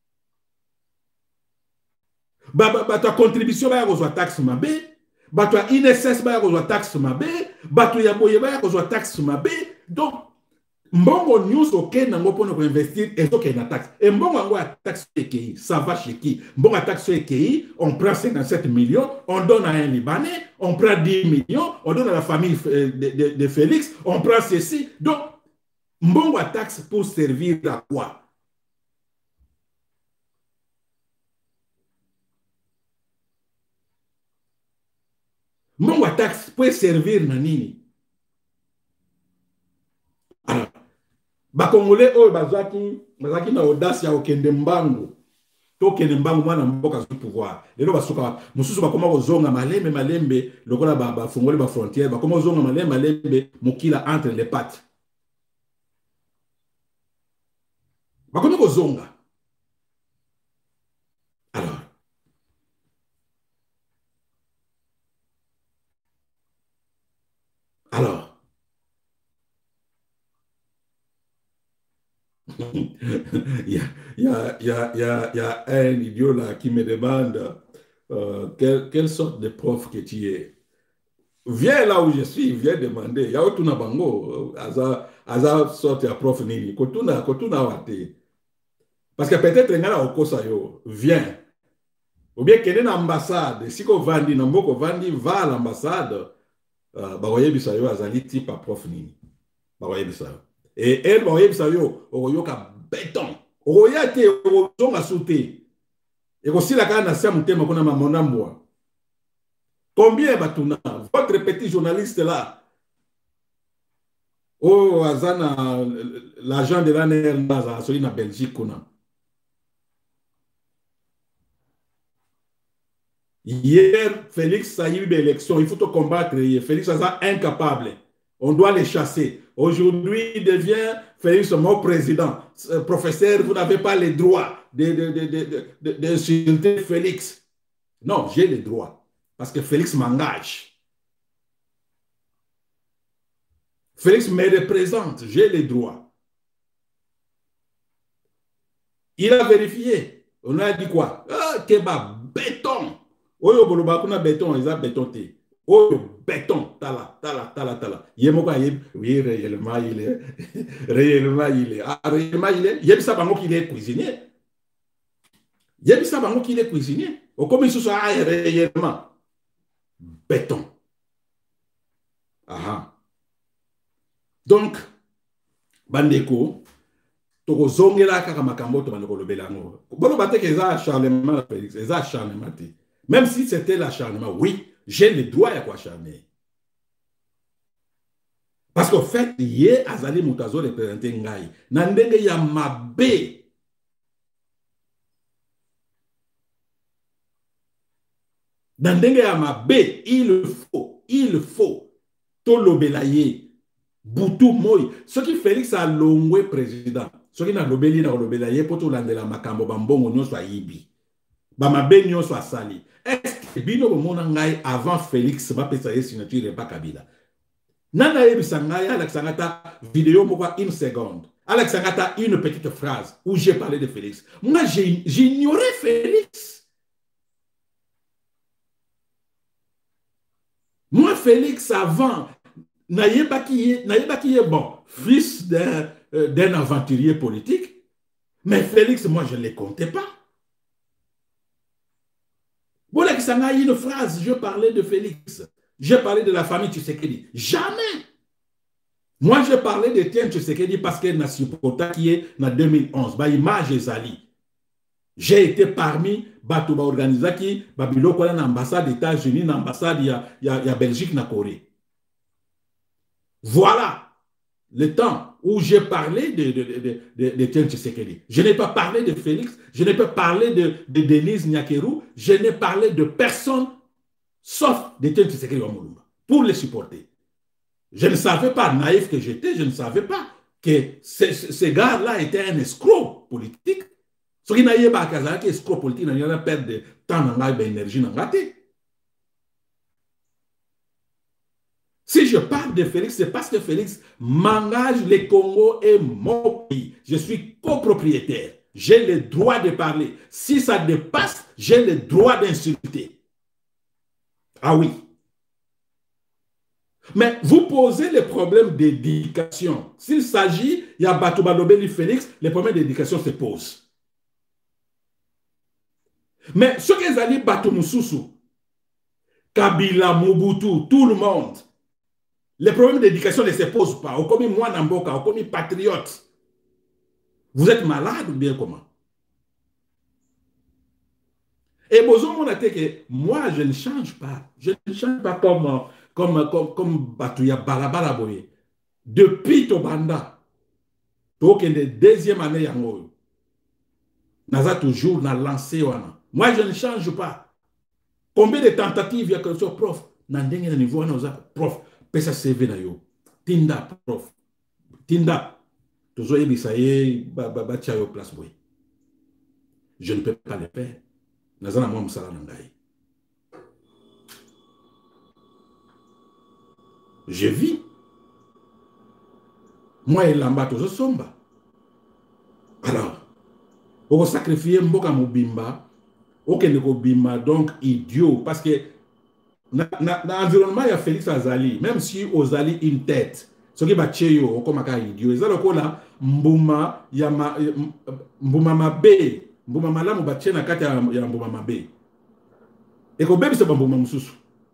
Bata contribution ya kozwa taxe mabe. Bato ya INSS ba kozwa taxe mabe, bato ya boye ba kozwa taxe mabe. Donc mbongo news ok nango pona ko investir et ok na taxe. Et mbongo ngo ya taxe EKI, ça va chez qui? Mbongo taxe EKI, on prend 57 millions, on donne à un Libanais, on prend 10 millions, on donne à la famille de Félix, on prend ceci. Donc mbongo taxe pour servir à quoi? Mbongo taxe peut servir na nini? Alors, ba Congolais oyo bazaki na audace ya okende mbangu. To kende mbangu mwana mboka zu pouvoir. Lelo basuka mususu bakoma kozonga malembe lokola ba fungoli ba frontière bakoma kozonga malembe mukila entre les pattes. Bakoma kozonga. Alors, il y a un idiot là qui me demande quelle sorte de prof que tu es. Viens là où je suis, viens demander. Il y a autre bango, aza sorte de prof nini. Kotuna wate. Parce que peut-être il y a okosa yo. Viens. Ou bien qu'il y a une ambassade. Si ko vandi, nambo vandi, va à l'ambassade. Baroye bisayo azali type à prof nini. Baroye bisayo. Et elle, baroye bisayo, oyoka béton. Oya te, oyonga sauté. Et aussi la kana na siam tema kona mamonamboa. Combien batuna? Votre petit journaliste là. Oh, azana l'agent de l'ANR Naza, celui na Belgique kona. Hier, Félix a eu l'élection. Il faut te combattre. Félix est incapable. On doit les chasser. Aujourd'hui, il devient Félix mon président. Professeur, vous n'avez pas le droit d'insulter Félix. Non, j'ai le droit. Parce que Félix m'engage. Félix me représente. J'ai le droit. Il a vérifié. On a dit quoi? Ah, kebab, béton. Oyo boloba kuna béton, ils ont béton té. Oyo béton, tala, tala, tala, tala. Yemoko yeb, oui, réellement il est, réellement il est. Ah, réellement il est. Yeb ça bango qu'il est cuisinier. Yeb ça bango qu'il est cuisinier. Au comme il se soit réellement béton. Aha. Donc, bandeko, toko zongela kaka makambo to bandeko lobela ngo. Bolo bate que ça acharnement Félix, ça acharnement. Même si c'était l'acharnement, oui, j'ai le droit à quoi acharner. Parce qu'en fait, hier, Azali Moutazo représentait Ngai. Nandenge ya mabe. Nandenge ya mabe, il faut. Tolobelaye. Boutou Moy. Ce qui Félix a longwe président. Ce qui n'a lobeli na lobelaye pour tout l'andela makambo bambongo nyo soit yibi. Bamabe nyo soit sali. Est-ce que bino bomona Ngai avant Félix va pesa signature pas Kabila? Nana Ebisangaya, Alexangata, vidéo pour 1 seconde. Alexangata, une petite phrase où j'ai parlé de Félix. Moi, j'ignorais Félix. Moi, Félix, avant, n'ayeba qui est bon, fils d'un aventurier politique. Mais Félix, moi, je ne les comptais pas. Voilà que ça m'a une phrase, je parlais de Félix. J'ai parlé de la famille Tshisekedi. Jamais. Moi, j'ai parlé de Tiens Tshisekedi parce qu'elle n'a supporté qui est en 2011. Bah, image Ezali. J'ai été parmi Batouba Organizaki, Babilo Kola, l'ambassade des États-Unis, l'ambassade, il y a Belgique, la Corée. Voilà le temps où j'ai parlé de Tiens Tshisekedi. Je n'ai pas parlé de Félix, je n'ai pas parlé de Denise Nyakeru, je n'ai parlé de personne sauf de Tiens Tshisekedi Wamulumba, pour les supporter. Je ne savais pas, naïf que j'étais, je ne savais pas que ce gars-là était un escroc politique. Ce qui n'a pas qu'un escroc politique, il n'y a pas perdre de temps, d'énergie, d'énergie. Si je parle de Félix, c'est parce que Félix m'engage le Congo et mon pays. Je suis copropriétaire. J'ai le droit de parler. Si ça dépasse, j'ai le droit d'insulter. Ah oui. Mais vous posez les problèmes d'éducation. S'il s'agit, il y a Batouba Lobeli Félix, les problèmes d'éducation se posent. Mais ce qu'ils ont dit, Batoumoussoussou, Kabila, Mobutu, tout le monde, les problèmes d'éducation ne se posent pas. Au commis moi Namboka, au commis patriote. Vous êtes malade ou bien comment? Et Bozon, on a dit que moi, je ne change pas. Je ne change pas comme Batouya Balabala Boye. Depuis Tobanda, donc une deuxième année, Yango, Naza toujours n'a lancé. Moi, je ne change pas. Combien de tentatives il y a que ce prof? Nandenge na niveau prof. Pesa CV na yo. Tinda prof. Tinda. Tozo ebisaye ba yo place boy. Je ne peux pas le faire. Nazana moi musala nangai. Je vis. Moi et lamba tozo somba. Alors, on sacrifier mboka mobimba. Okende ko bimba donc idiot parce que dans l'environnement, il y a Félix Azali, même si Ozali une tête, ce qui va tuer yo, comme un idiot. Et ça, le là, Mbouma, Mbouma Mabe, Mbouma Malam, Batche na kata ya Mbouma Mabe. Et ko bébé c'est Mbouma Moussous.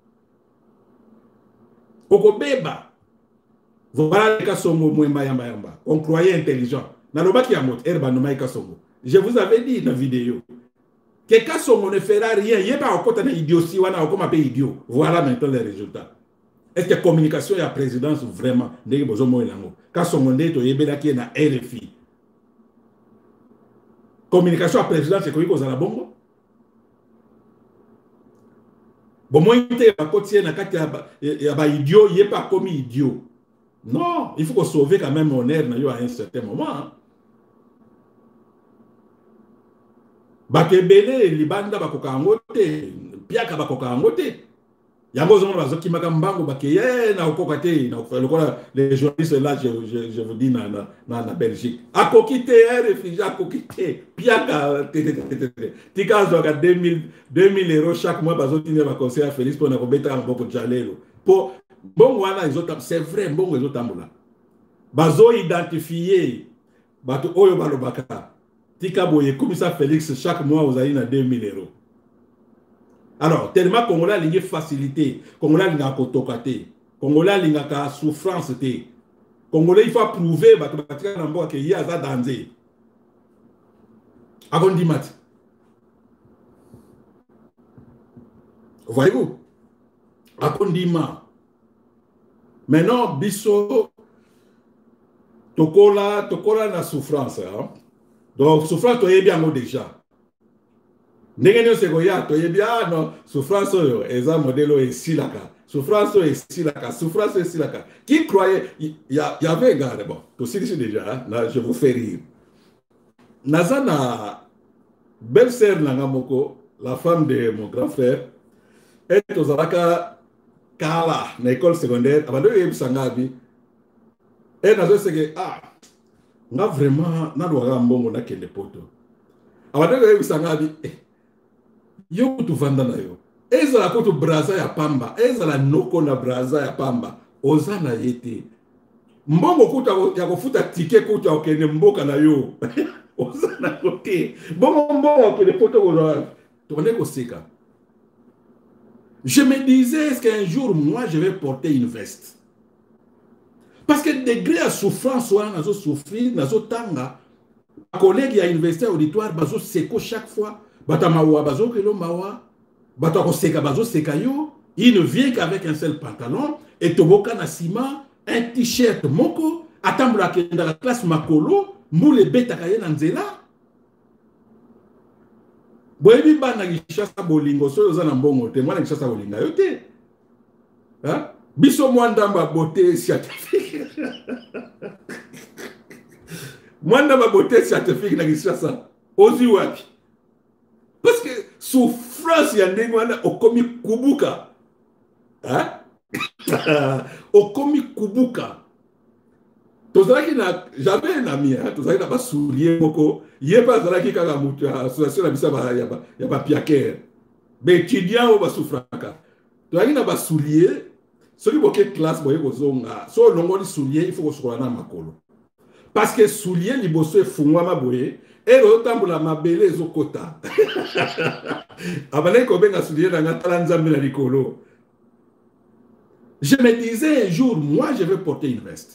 Oko beba. Voilà les cas songo mouemba yamba yamba. On croyait intelligent. Na loba ki amot, erba no maïka songo. Je vous avais dit dans la vidéo. Quelqu'un son ne fera rien. Il n'y a pas encore un idiotie, on a encore un peu idiot. Voilà maintenant les résultats. Est-ce que la communication et la présidence vraiment quand son est au Yébéla qui est dans RFI. Communication à la présidence, c'est quoi qu'on a la bombe? Bon, moi, il y a un idiot, il n'y a pas comme idiot. Non, il faut qu'on sauve quand même mon air à un certain moment. Bakebele libanda bakoka ngote piaka bakoka ngote Yango zongo bazo ki makambango ba ke na okokate na les journalistes là je vous dis na Belgique. A kokite réfugié a kokite piaka tika zo ka 2000 euros chaque mois bazo tiner ba conseil à Félix pour na kobeta mboko jalelo. Po bongo wana c'est vrai bongo ezotambola. Bazo identifier bato oyo balobaka. Tika boye komisa Félix chaque mois vous avez na 2000 euros. Alors, tellement Congolais a une facilité, Congolais a une kotokate, Congolais a une souffrance. Congolais, il faut prouver qu'il y a un danger. Agondimat. Voyez-vous? Agondimat. Maintenant, biso, tokola na souffrance. Hein? Donc, souffrance, tu es bien déjà. N'engagez pas to yebia no souffrance yo eza modèle esilaka souffrance esilaka souffrance esilaka qui croyait il y avait gars bon to si déjà hein? Là je vous fais rire Nazana belle-sœur Nangamoko la femme de mon grand frère est aux Zalaka Kala na école secondaire avant de yebsangabi et nazo seke nga vraiment na doa mbongo na kende poto avant de yebsangabi yo tu vanda na yo ezala koto braza ya pamba ezala noko na braza ya pamba ozana yete mbongo kuta ya kofuta ticket kuta okene mboka na yo ozana kote mbongo que les potos tourner ko seka. Je me disais est-ce qu'un jour moi je vais porter une veste parce que degré à souffrance wana nazo souffrir nazo tanga collègue à université auditoire bazo seko chaque fois. Batamawa bazo kelo mawa batako seka bazo seka yo il ne vient qu'avec un seul pantalon et toboka na sima un t-shirt moko atambula kenda la classe makolo mule beta kaye na nzela boyebi bana kishasa bolingo so yoza na mbongo te mwana kishasa bolinga yo te hein biso mwandamba beauté scientifique mwandamba beauté scientifique na kishasa ozi wapi. Parce que souffrance ya ndenge wana okomi kubuka. Hein? Okomi kubuka. Tozalaki na j'avais un ami hein, tozalaki na ba soulier moko, yeba zalaki kaka mutu association na bisa ya ba piaker. Be étudiant o ba souffraka. Tozalaki na ba soulier, soki boke classe boye kozonga, so longoli soulier il faut ko sokola na makolo. Parce que soulier liboso efungwama boye et l'autre mabele zokota. Je me disais un jour, moi je vais porter une veste.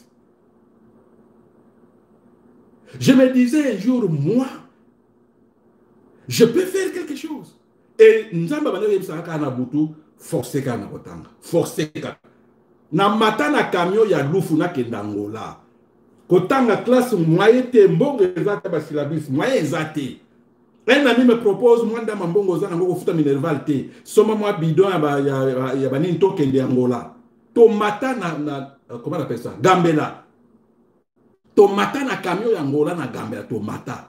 Je me disais un jour, moi, je peux faire quelque chose. Et nous avons forcé kana kotanga. Forcé kana. Na matana camion ya lufu na kendangola. Kotanga classe moyenne te mbongo ezata ba syllabus moyen ezate. Un ami me propose moi dans mbongo za ngoko futa minerval te. Soma moi bidon ya bani to kende Angola. Tomata na comment on appelle ça? Gambela. Tomata na camion ya Angola na Gambela tomata.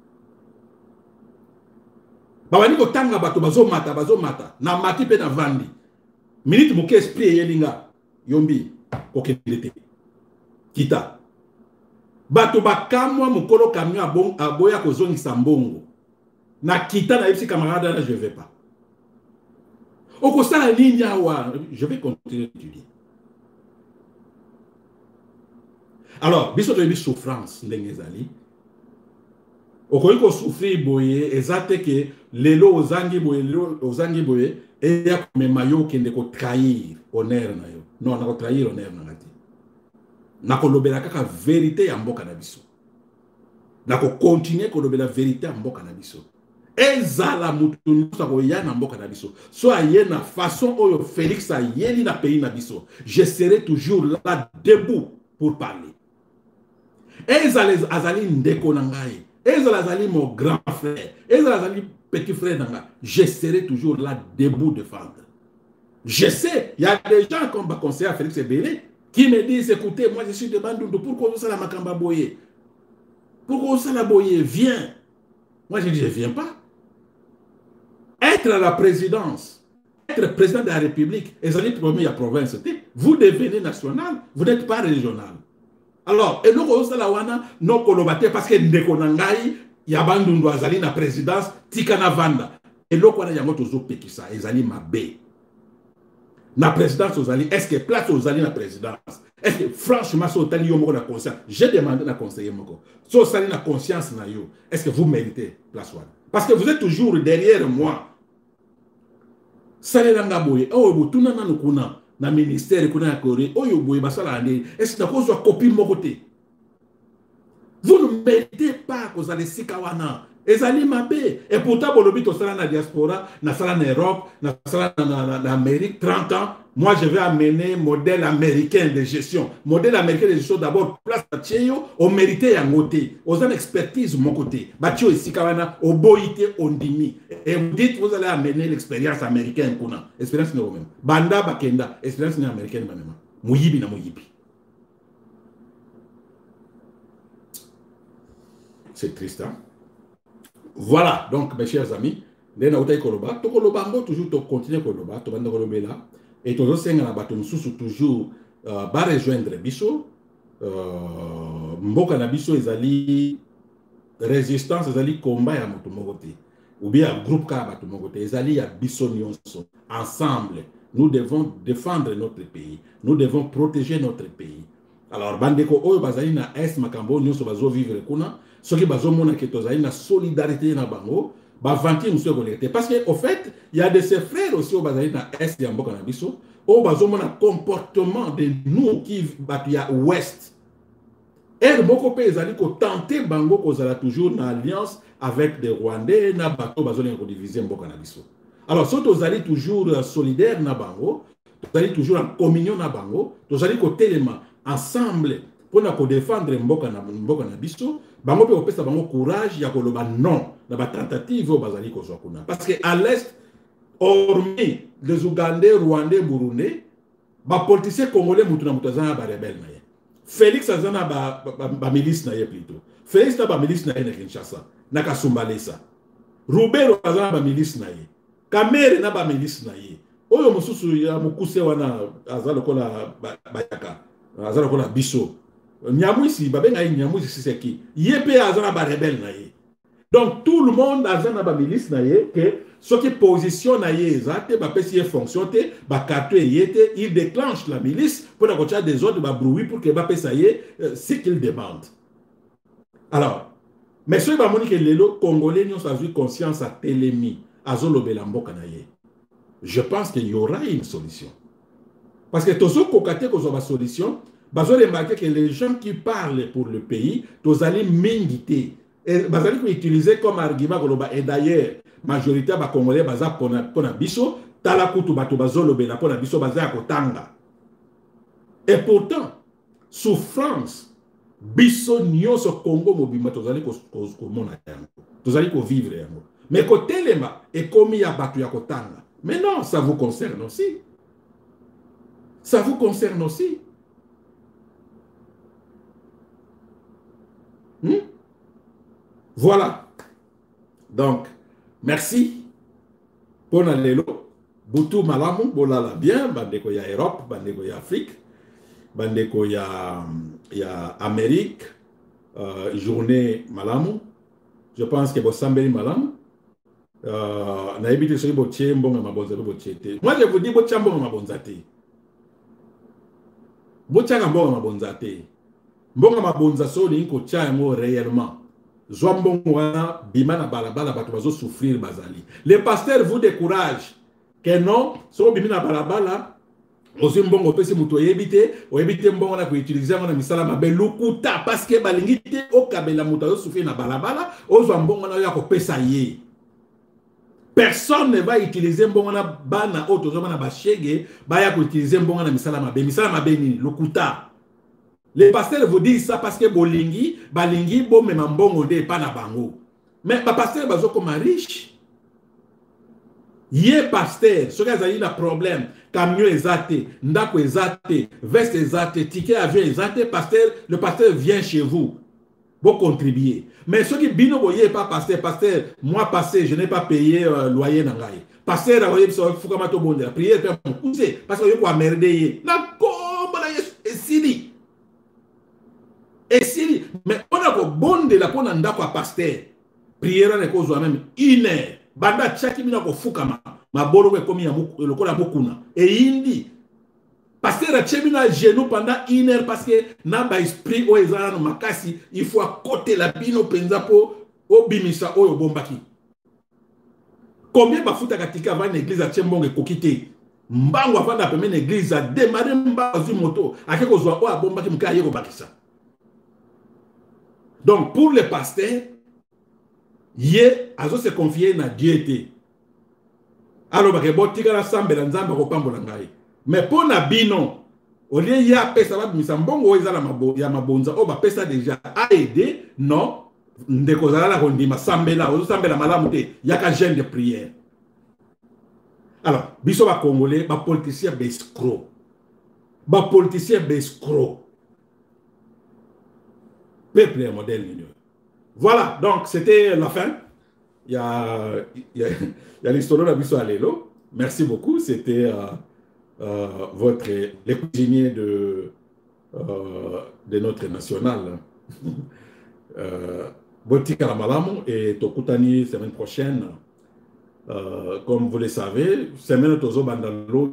Babani kotanga bato bazo mata na mati pe na vandi. Minute moke esprit yelinga yombi kokende te. Kita. Bato bakamwa mukolo camion aboya kozongisa mbongo. Na kita na epsi camarade là je vais pas. Okosala nini awa, je vais continuer d'étudier. Alors, biso to yebi souffrance ndenge ezali. Okoyi ko souffrir boye ezate ke lelo ozangi boye et ya komema yo kende ko trahir honneur na yo. Non, na ko trahir honneur na ngati. Na kolobela kaka vérité ya mboka na biso. Na ko continuer kolobela vérité ya mboka na biso. Ezala mutu sa ko ya na mboka na biso. So aye na façon oyo Félix a yeli na pays na biso. Je serai toujours là debout pour parler. Ezala azali ndeko na ngai. Ezala azali mon grand frère. Ezala azali petit frère na ngai. Je serai toujours là debout défendre. Je sais, il y a des gens comme conseiller Félix Ebele qui me disent, écoutez, moi je suis de Bandundu, pourquoi vous allez à Makamba Boye? Pourquoi vous allez à Boye? Viens. Moi je dis, je ne viens pas. Être à la présidence être président de la République, ezali premier province, vous devenez national, vous n'êtes pas régional. Alors, et donc, osala wana, non kolobate, parce que ndeko nangai, yabandundu azali na présidence, tikana vanda. Et donc, wana yango tozo pekisa, ezali mabe. Na présidence ozali, est-ce que place ozali na présidence? Est-ce que franchement, si otali yo moko na conscience, j'ai demandé na conseiller moko, si ozali na conscience na yo, est-ce que vous méritez place wana? Parce que vous êtes toujours derrière moi. Salelanga boye, oh botuna na nukuna, na ministère kuna ya Corée, oyo boye basala ande, est-ce que na kozwa copie moko te? Vous ne méritez pas que vous allez sikawana. Ezali mabe. Et pourtant, bolobi to sala na diaspora, na sala na Europe, na sala na Amérique, 30 ans. Moi, je vais amener modèle américain de gestion. Modèle américain de gestion, d'abord, place à Tcheyo, on mérite en côté. Aux en expertise, mon côté. Batio ici, kawana, au boïté, on dimi. Et vous dites, vous allez amener l'expérience américaine, kuna. Expérience n'est même. Banda, bakenda, expérience n'est américaine, même. Mouyibi na mouyibi. C'est triste, hein? Voilà, donc, mes chers amis, nous avons toujours continuer Koloba, et nous avons toujours rejoindre Bisso. Mboka na Bisso, ezali résistance, ezali combat ya moto mokote. Ou bien groupe ka bato mokote, ezali ya Bisso nyonso. Ensemble, nous devons défendre notre pays. Nous devons protéger notre pays. Alors, bandeko oyo bazali na est makambo nyonso bazo vivre kuna. Ce qui est la solidarité na bango, bavanti monsieur connecté. Parce qu'au fait, il y a de ses frères aussi au Bazaï na Est et Mboka na biso, au bazomo na comportement de nous qui batia à Ouest. Et beaucoup de pays ont tenté bango kozala toujours en alliance avec des Rwandais na bato bazone ko diviser Mboka na biso. Alors, si vous allez toujours solidaire na bango, vous allez toujours en communion na bango, vous allez côté élément ensemble pour défendre Mboka na biso. Bango pe opesa bango courage ya koloba non na ba tentative au bazali kozwa kuna parce que à l'est hormis les Ougandais, Rwandais, Burundais, ba politiciens congolais mutu na mutazana ba rebelle na ye. Félix azana ba milice na ye plutôt. Félix na ba milice na ye na Kinshasa, na Kasumbalesa. Roubero azana ba milice na ye. Kamere na ba milice na ye. Oyo mususu ya mukuse wana azalo kola bayaka. Azalo kola biso. Nyamwisi, babenga Nyamwisi Siseki, yépe azana ba rebelle na ye. Donc tout le monde azana ba milice na ye que ce qui position na ye ezate ba pesi fonction te ba carte yete, il déclenche la milice pour la continuer des autres ba bruit pour que ba pesa ye ce qu'il demande. Alors, mais ce ba moni que lelo congolais n'ont pas eu conscience à telemi azolo belamboka na ye. Je pense qu'il y aura une solution. Parce que tozo kokate ko zo ba solution. Vous avez remarqué que les gens qui parlent pour le pays, vous allez m'inviter. Vous allez utiliser comme argument. Et d'ailleurs, la majorité des Congolais, pour la biso, talakutu bato bazolo bela pour la biso, baza kotanga. Et pourtant, souffrance, biso nyonso Congo mobima, vous allez vivre. Mais côté lema, et comme il y a bato ya kotanga. Mais non, ça vous concerne aussi. Ça vous concerne aussi. Voilà. Donc, merci. Pour l'élo. Boutou malamu, bolala bien. Bandeko ya Europe, bandeko ya Afrique, bandeko ya Amérique. Journée malamu. Je pense que vous sambeli malamu. Na ebite so botie mbonga mabonza botiete. Moi je vous dis botia mbonga mabonza te. Botia mbonga mabonza te. Mbonga mabonza so ni ko tia mo réellement. Zwambongo wana bimana balabala bato bazo souffrir bazali. Les pasteurs vous découragent que non, so bimina balabala ozi mbongo pesi muto yebite, o yebite mbongo na ko utiliser na misala mabe lukuta parce que balingite o kabela muto zo souffrir na balabala, ozwa mbongo na yo ko pesa ye. Personne ne va utiliser mbongo na bana auto zo na bashege, ba ya ko utiliser mbongo na misala mabe ni lukuta. Les pasteurs vous disent ça parce que bolingi, balingi, bon, même en bon odé, pas na bango. Mais les pasteurs, bazo comme riche. Yé pasteur, ce qui a eu un problème, camion exaté, ndako exaté, veste exaté, ticket avion exaté, pasteur, le pasteur vient chez vous. Vous contribuez. Mais ceux qui bino voyez pas pasteur, pasteur, moi passé, je n'ai pas payé loyer nangai. Pasteur, vous voyez, ça faut comment tout bon la prière parce que vous quoi merder. Na comme la esili. Esili. Mais on a ko bonde la pona ndako a pasteur. Prière ne cause même 1 heure. Banda chaki mina ko fukama. Ma bolo ko komi ya lokola bokuna. Et indi pasteur a tchemina genou pendant 1 heure parce que na ba esprit o ezana no makasi, il faut à côté la bino penza po obimisa oyo bombaki. Combien bafuta katika va une église a tchembonge kokite. Mbango avant da pemene église a démarrer mbazu moto akeko zo o abombaki mka yeko bakisa. Donc pour les pasteurs, ye azo se confier na Dieu té. Alors ba ke botika la sambela nzamba ko pambola ngai. Mais pour na bino, au lieu y a pesa ba bimisa mbongo oyo ezala ya mabonza o ba pesa déjà a aider, non, ndeko zala la kondima sambela, ozo sambela malamu te, yaka jeûne de prière. Alors, biso ba congolais, ba politicien bescro. Ba politicien bescro. Peuple est modèle l'union. Voilà, donc c'était la fin. Il y a l'histoire de biso Alelo. Merci beaucoup, c'était les cuisiniers de notre national. Botika la Malamu et Tokutani semaine prochaine. Comme vous le savez, semaine Tozo Bandalo,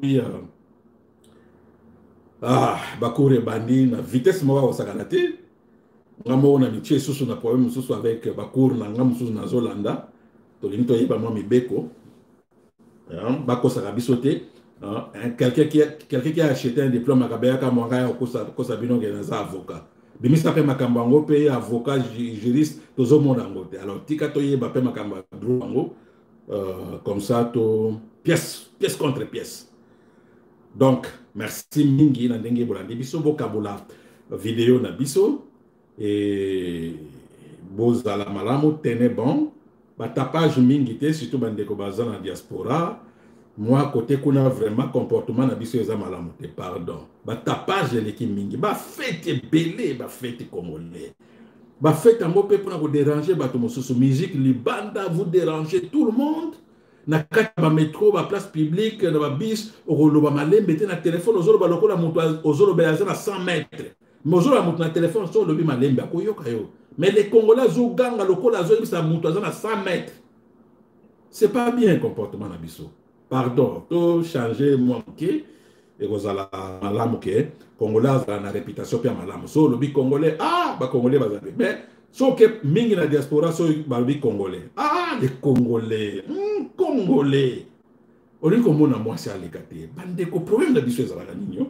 Bakour et Bandi, na vitesse moa au Saganate. Ngamo na miché sous na problème sous avec Bakour na ngam sous na Zolanda. Tolinto yeba moi mi beko. Bako Sagabisote. Quelqu'un qui a acheté un diplôme à Kabeyaka Mwanga au Kosa Bino Genaza avocat. Bimisa pe makambango pe avocat juriste tozo monangote. Alors tika toye ba pe makambango comme ça to pièce contre pièce. Donc merci mingi na ndenge bolandi biso bokabula vidéo na biso et bozala malamu tene bon ba tapage mingi te surtout bandeko baza na diaspora. Moi, côté qu'on a vraiment comportement na biso eza malamu te, pardon. Ba tapage l'équipe mingi, ba fête belé, ba fête congolais. Ba fête en pe pour vous déranger, ba to mosusu musique libanda vous déranger tout le monde. Na kati ba métro, ba place publique, na ba bis, o ba malembe te na téléphone, ozolo ba lokola mutu ozolo ba na 100 mètres. Mais ozolo mutu na téléphone so lobi malembe akoyoka yo. Mais les Congolais zo ganga lokola zo bisa mutu na 100 mètres. C'est pas bien comportement na biso. Pardon, tout changer manqué et vous allez malamu ke Congolais a la réputation bien malamu. So le Congolais ba Congolais bazabe. Mais so que mingi na diaspora so balbi Congolais. Les Congolais, Congolais. On dit comme on a moi c'est à l'écarter. Bande ko problème de biso za la ninyo.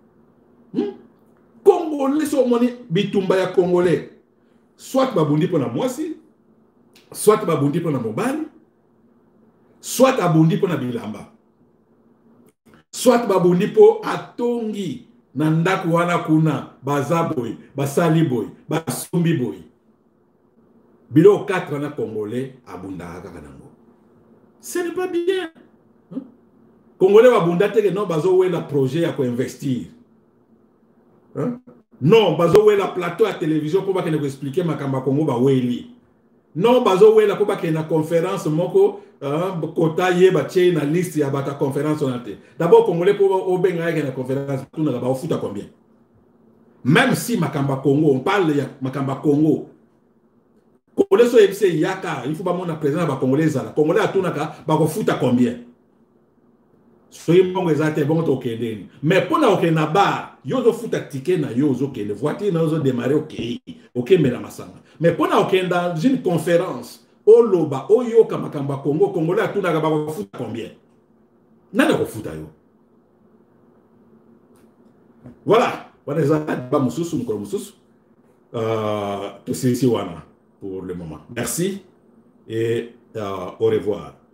Congolais so moni bitumba ya Congolais. Soit babundi pona mwasi, soit babundi pona mobali. Soit abundi po na bilamba, soit babundi po atongi na ndaku wana kuna bazaboy, basali boy, basumbi boy. Bilo 4 na Congolais abunda kaka nango. Ce n'est pas bien. Congolais babunda teke non bazo we la projet ya ko investir. Non bazo we la plateau à télévision pour ba ke ne ko expliquer makamba Congo ba weli. Non bazo we la ko ba ke na conférence moko kota ye ba tche na liste ya bata conférence onate. D'abord Congolais pour obenga na conférence tout na ba ofuta combien. Même si makamba Congo on parle ya makamba Congo. Congolais so ebise yaka, il faut ba mona président ba Congolais za. Congolais atunaka ba ko futa combien. Soyez bon exact bon to kendeni. Mais pour na okena ba, yo zo futa ticket na yo zo kende voiture na zo démarrer OK mais na masanga. Mais pour na okenda dans une conférence Oloba, Oyoka Makamba Congo, Congolais à tout n'a pas foutu combien? N'a pas foutu yo. Voilà. Voilà, ba mususu mko mususu. Tout c'est ici wana pour le moment. Merci et au revoir.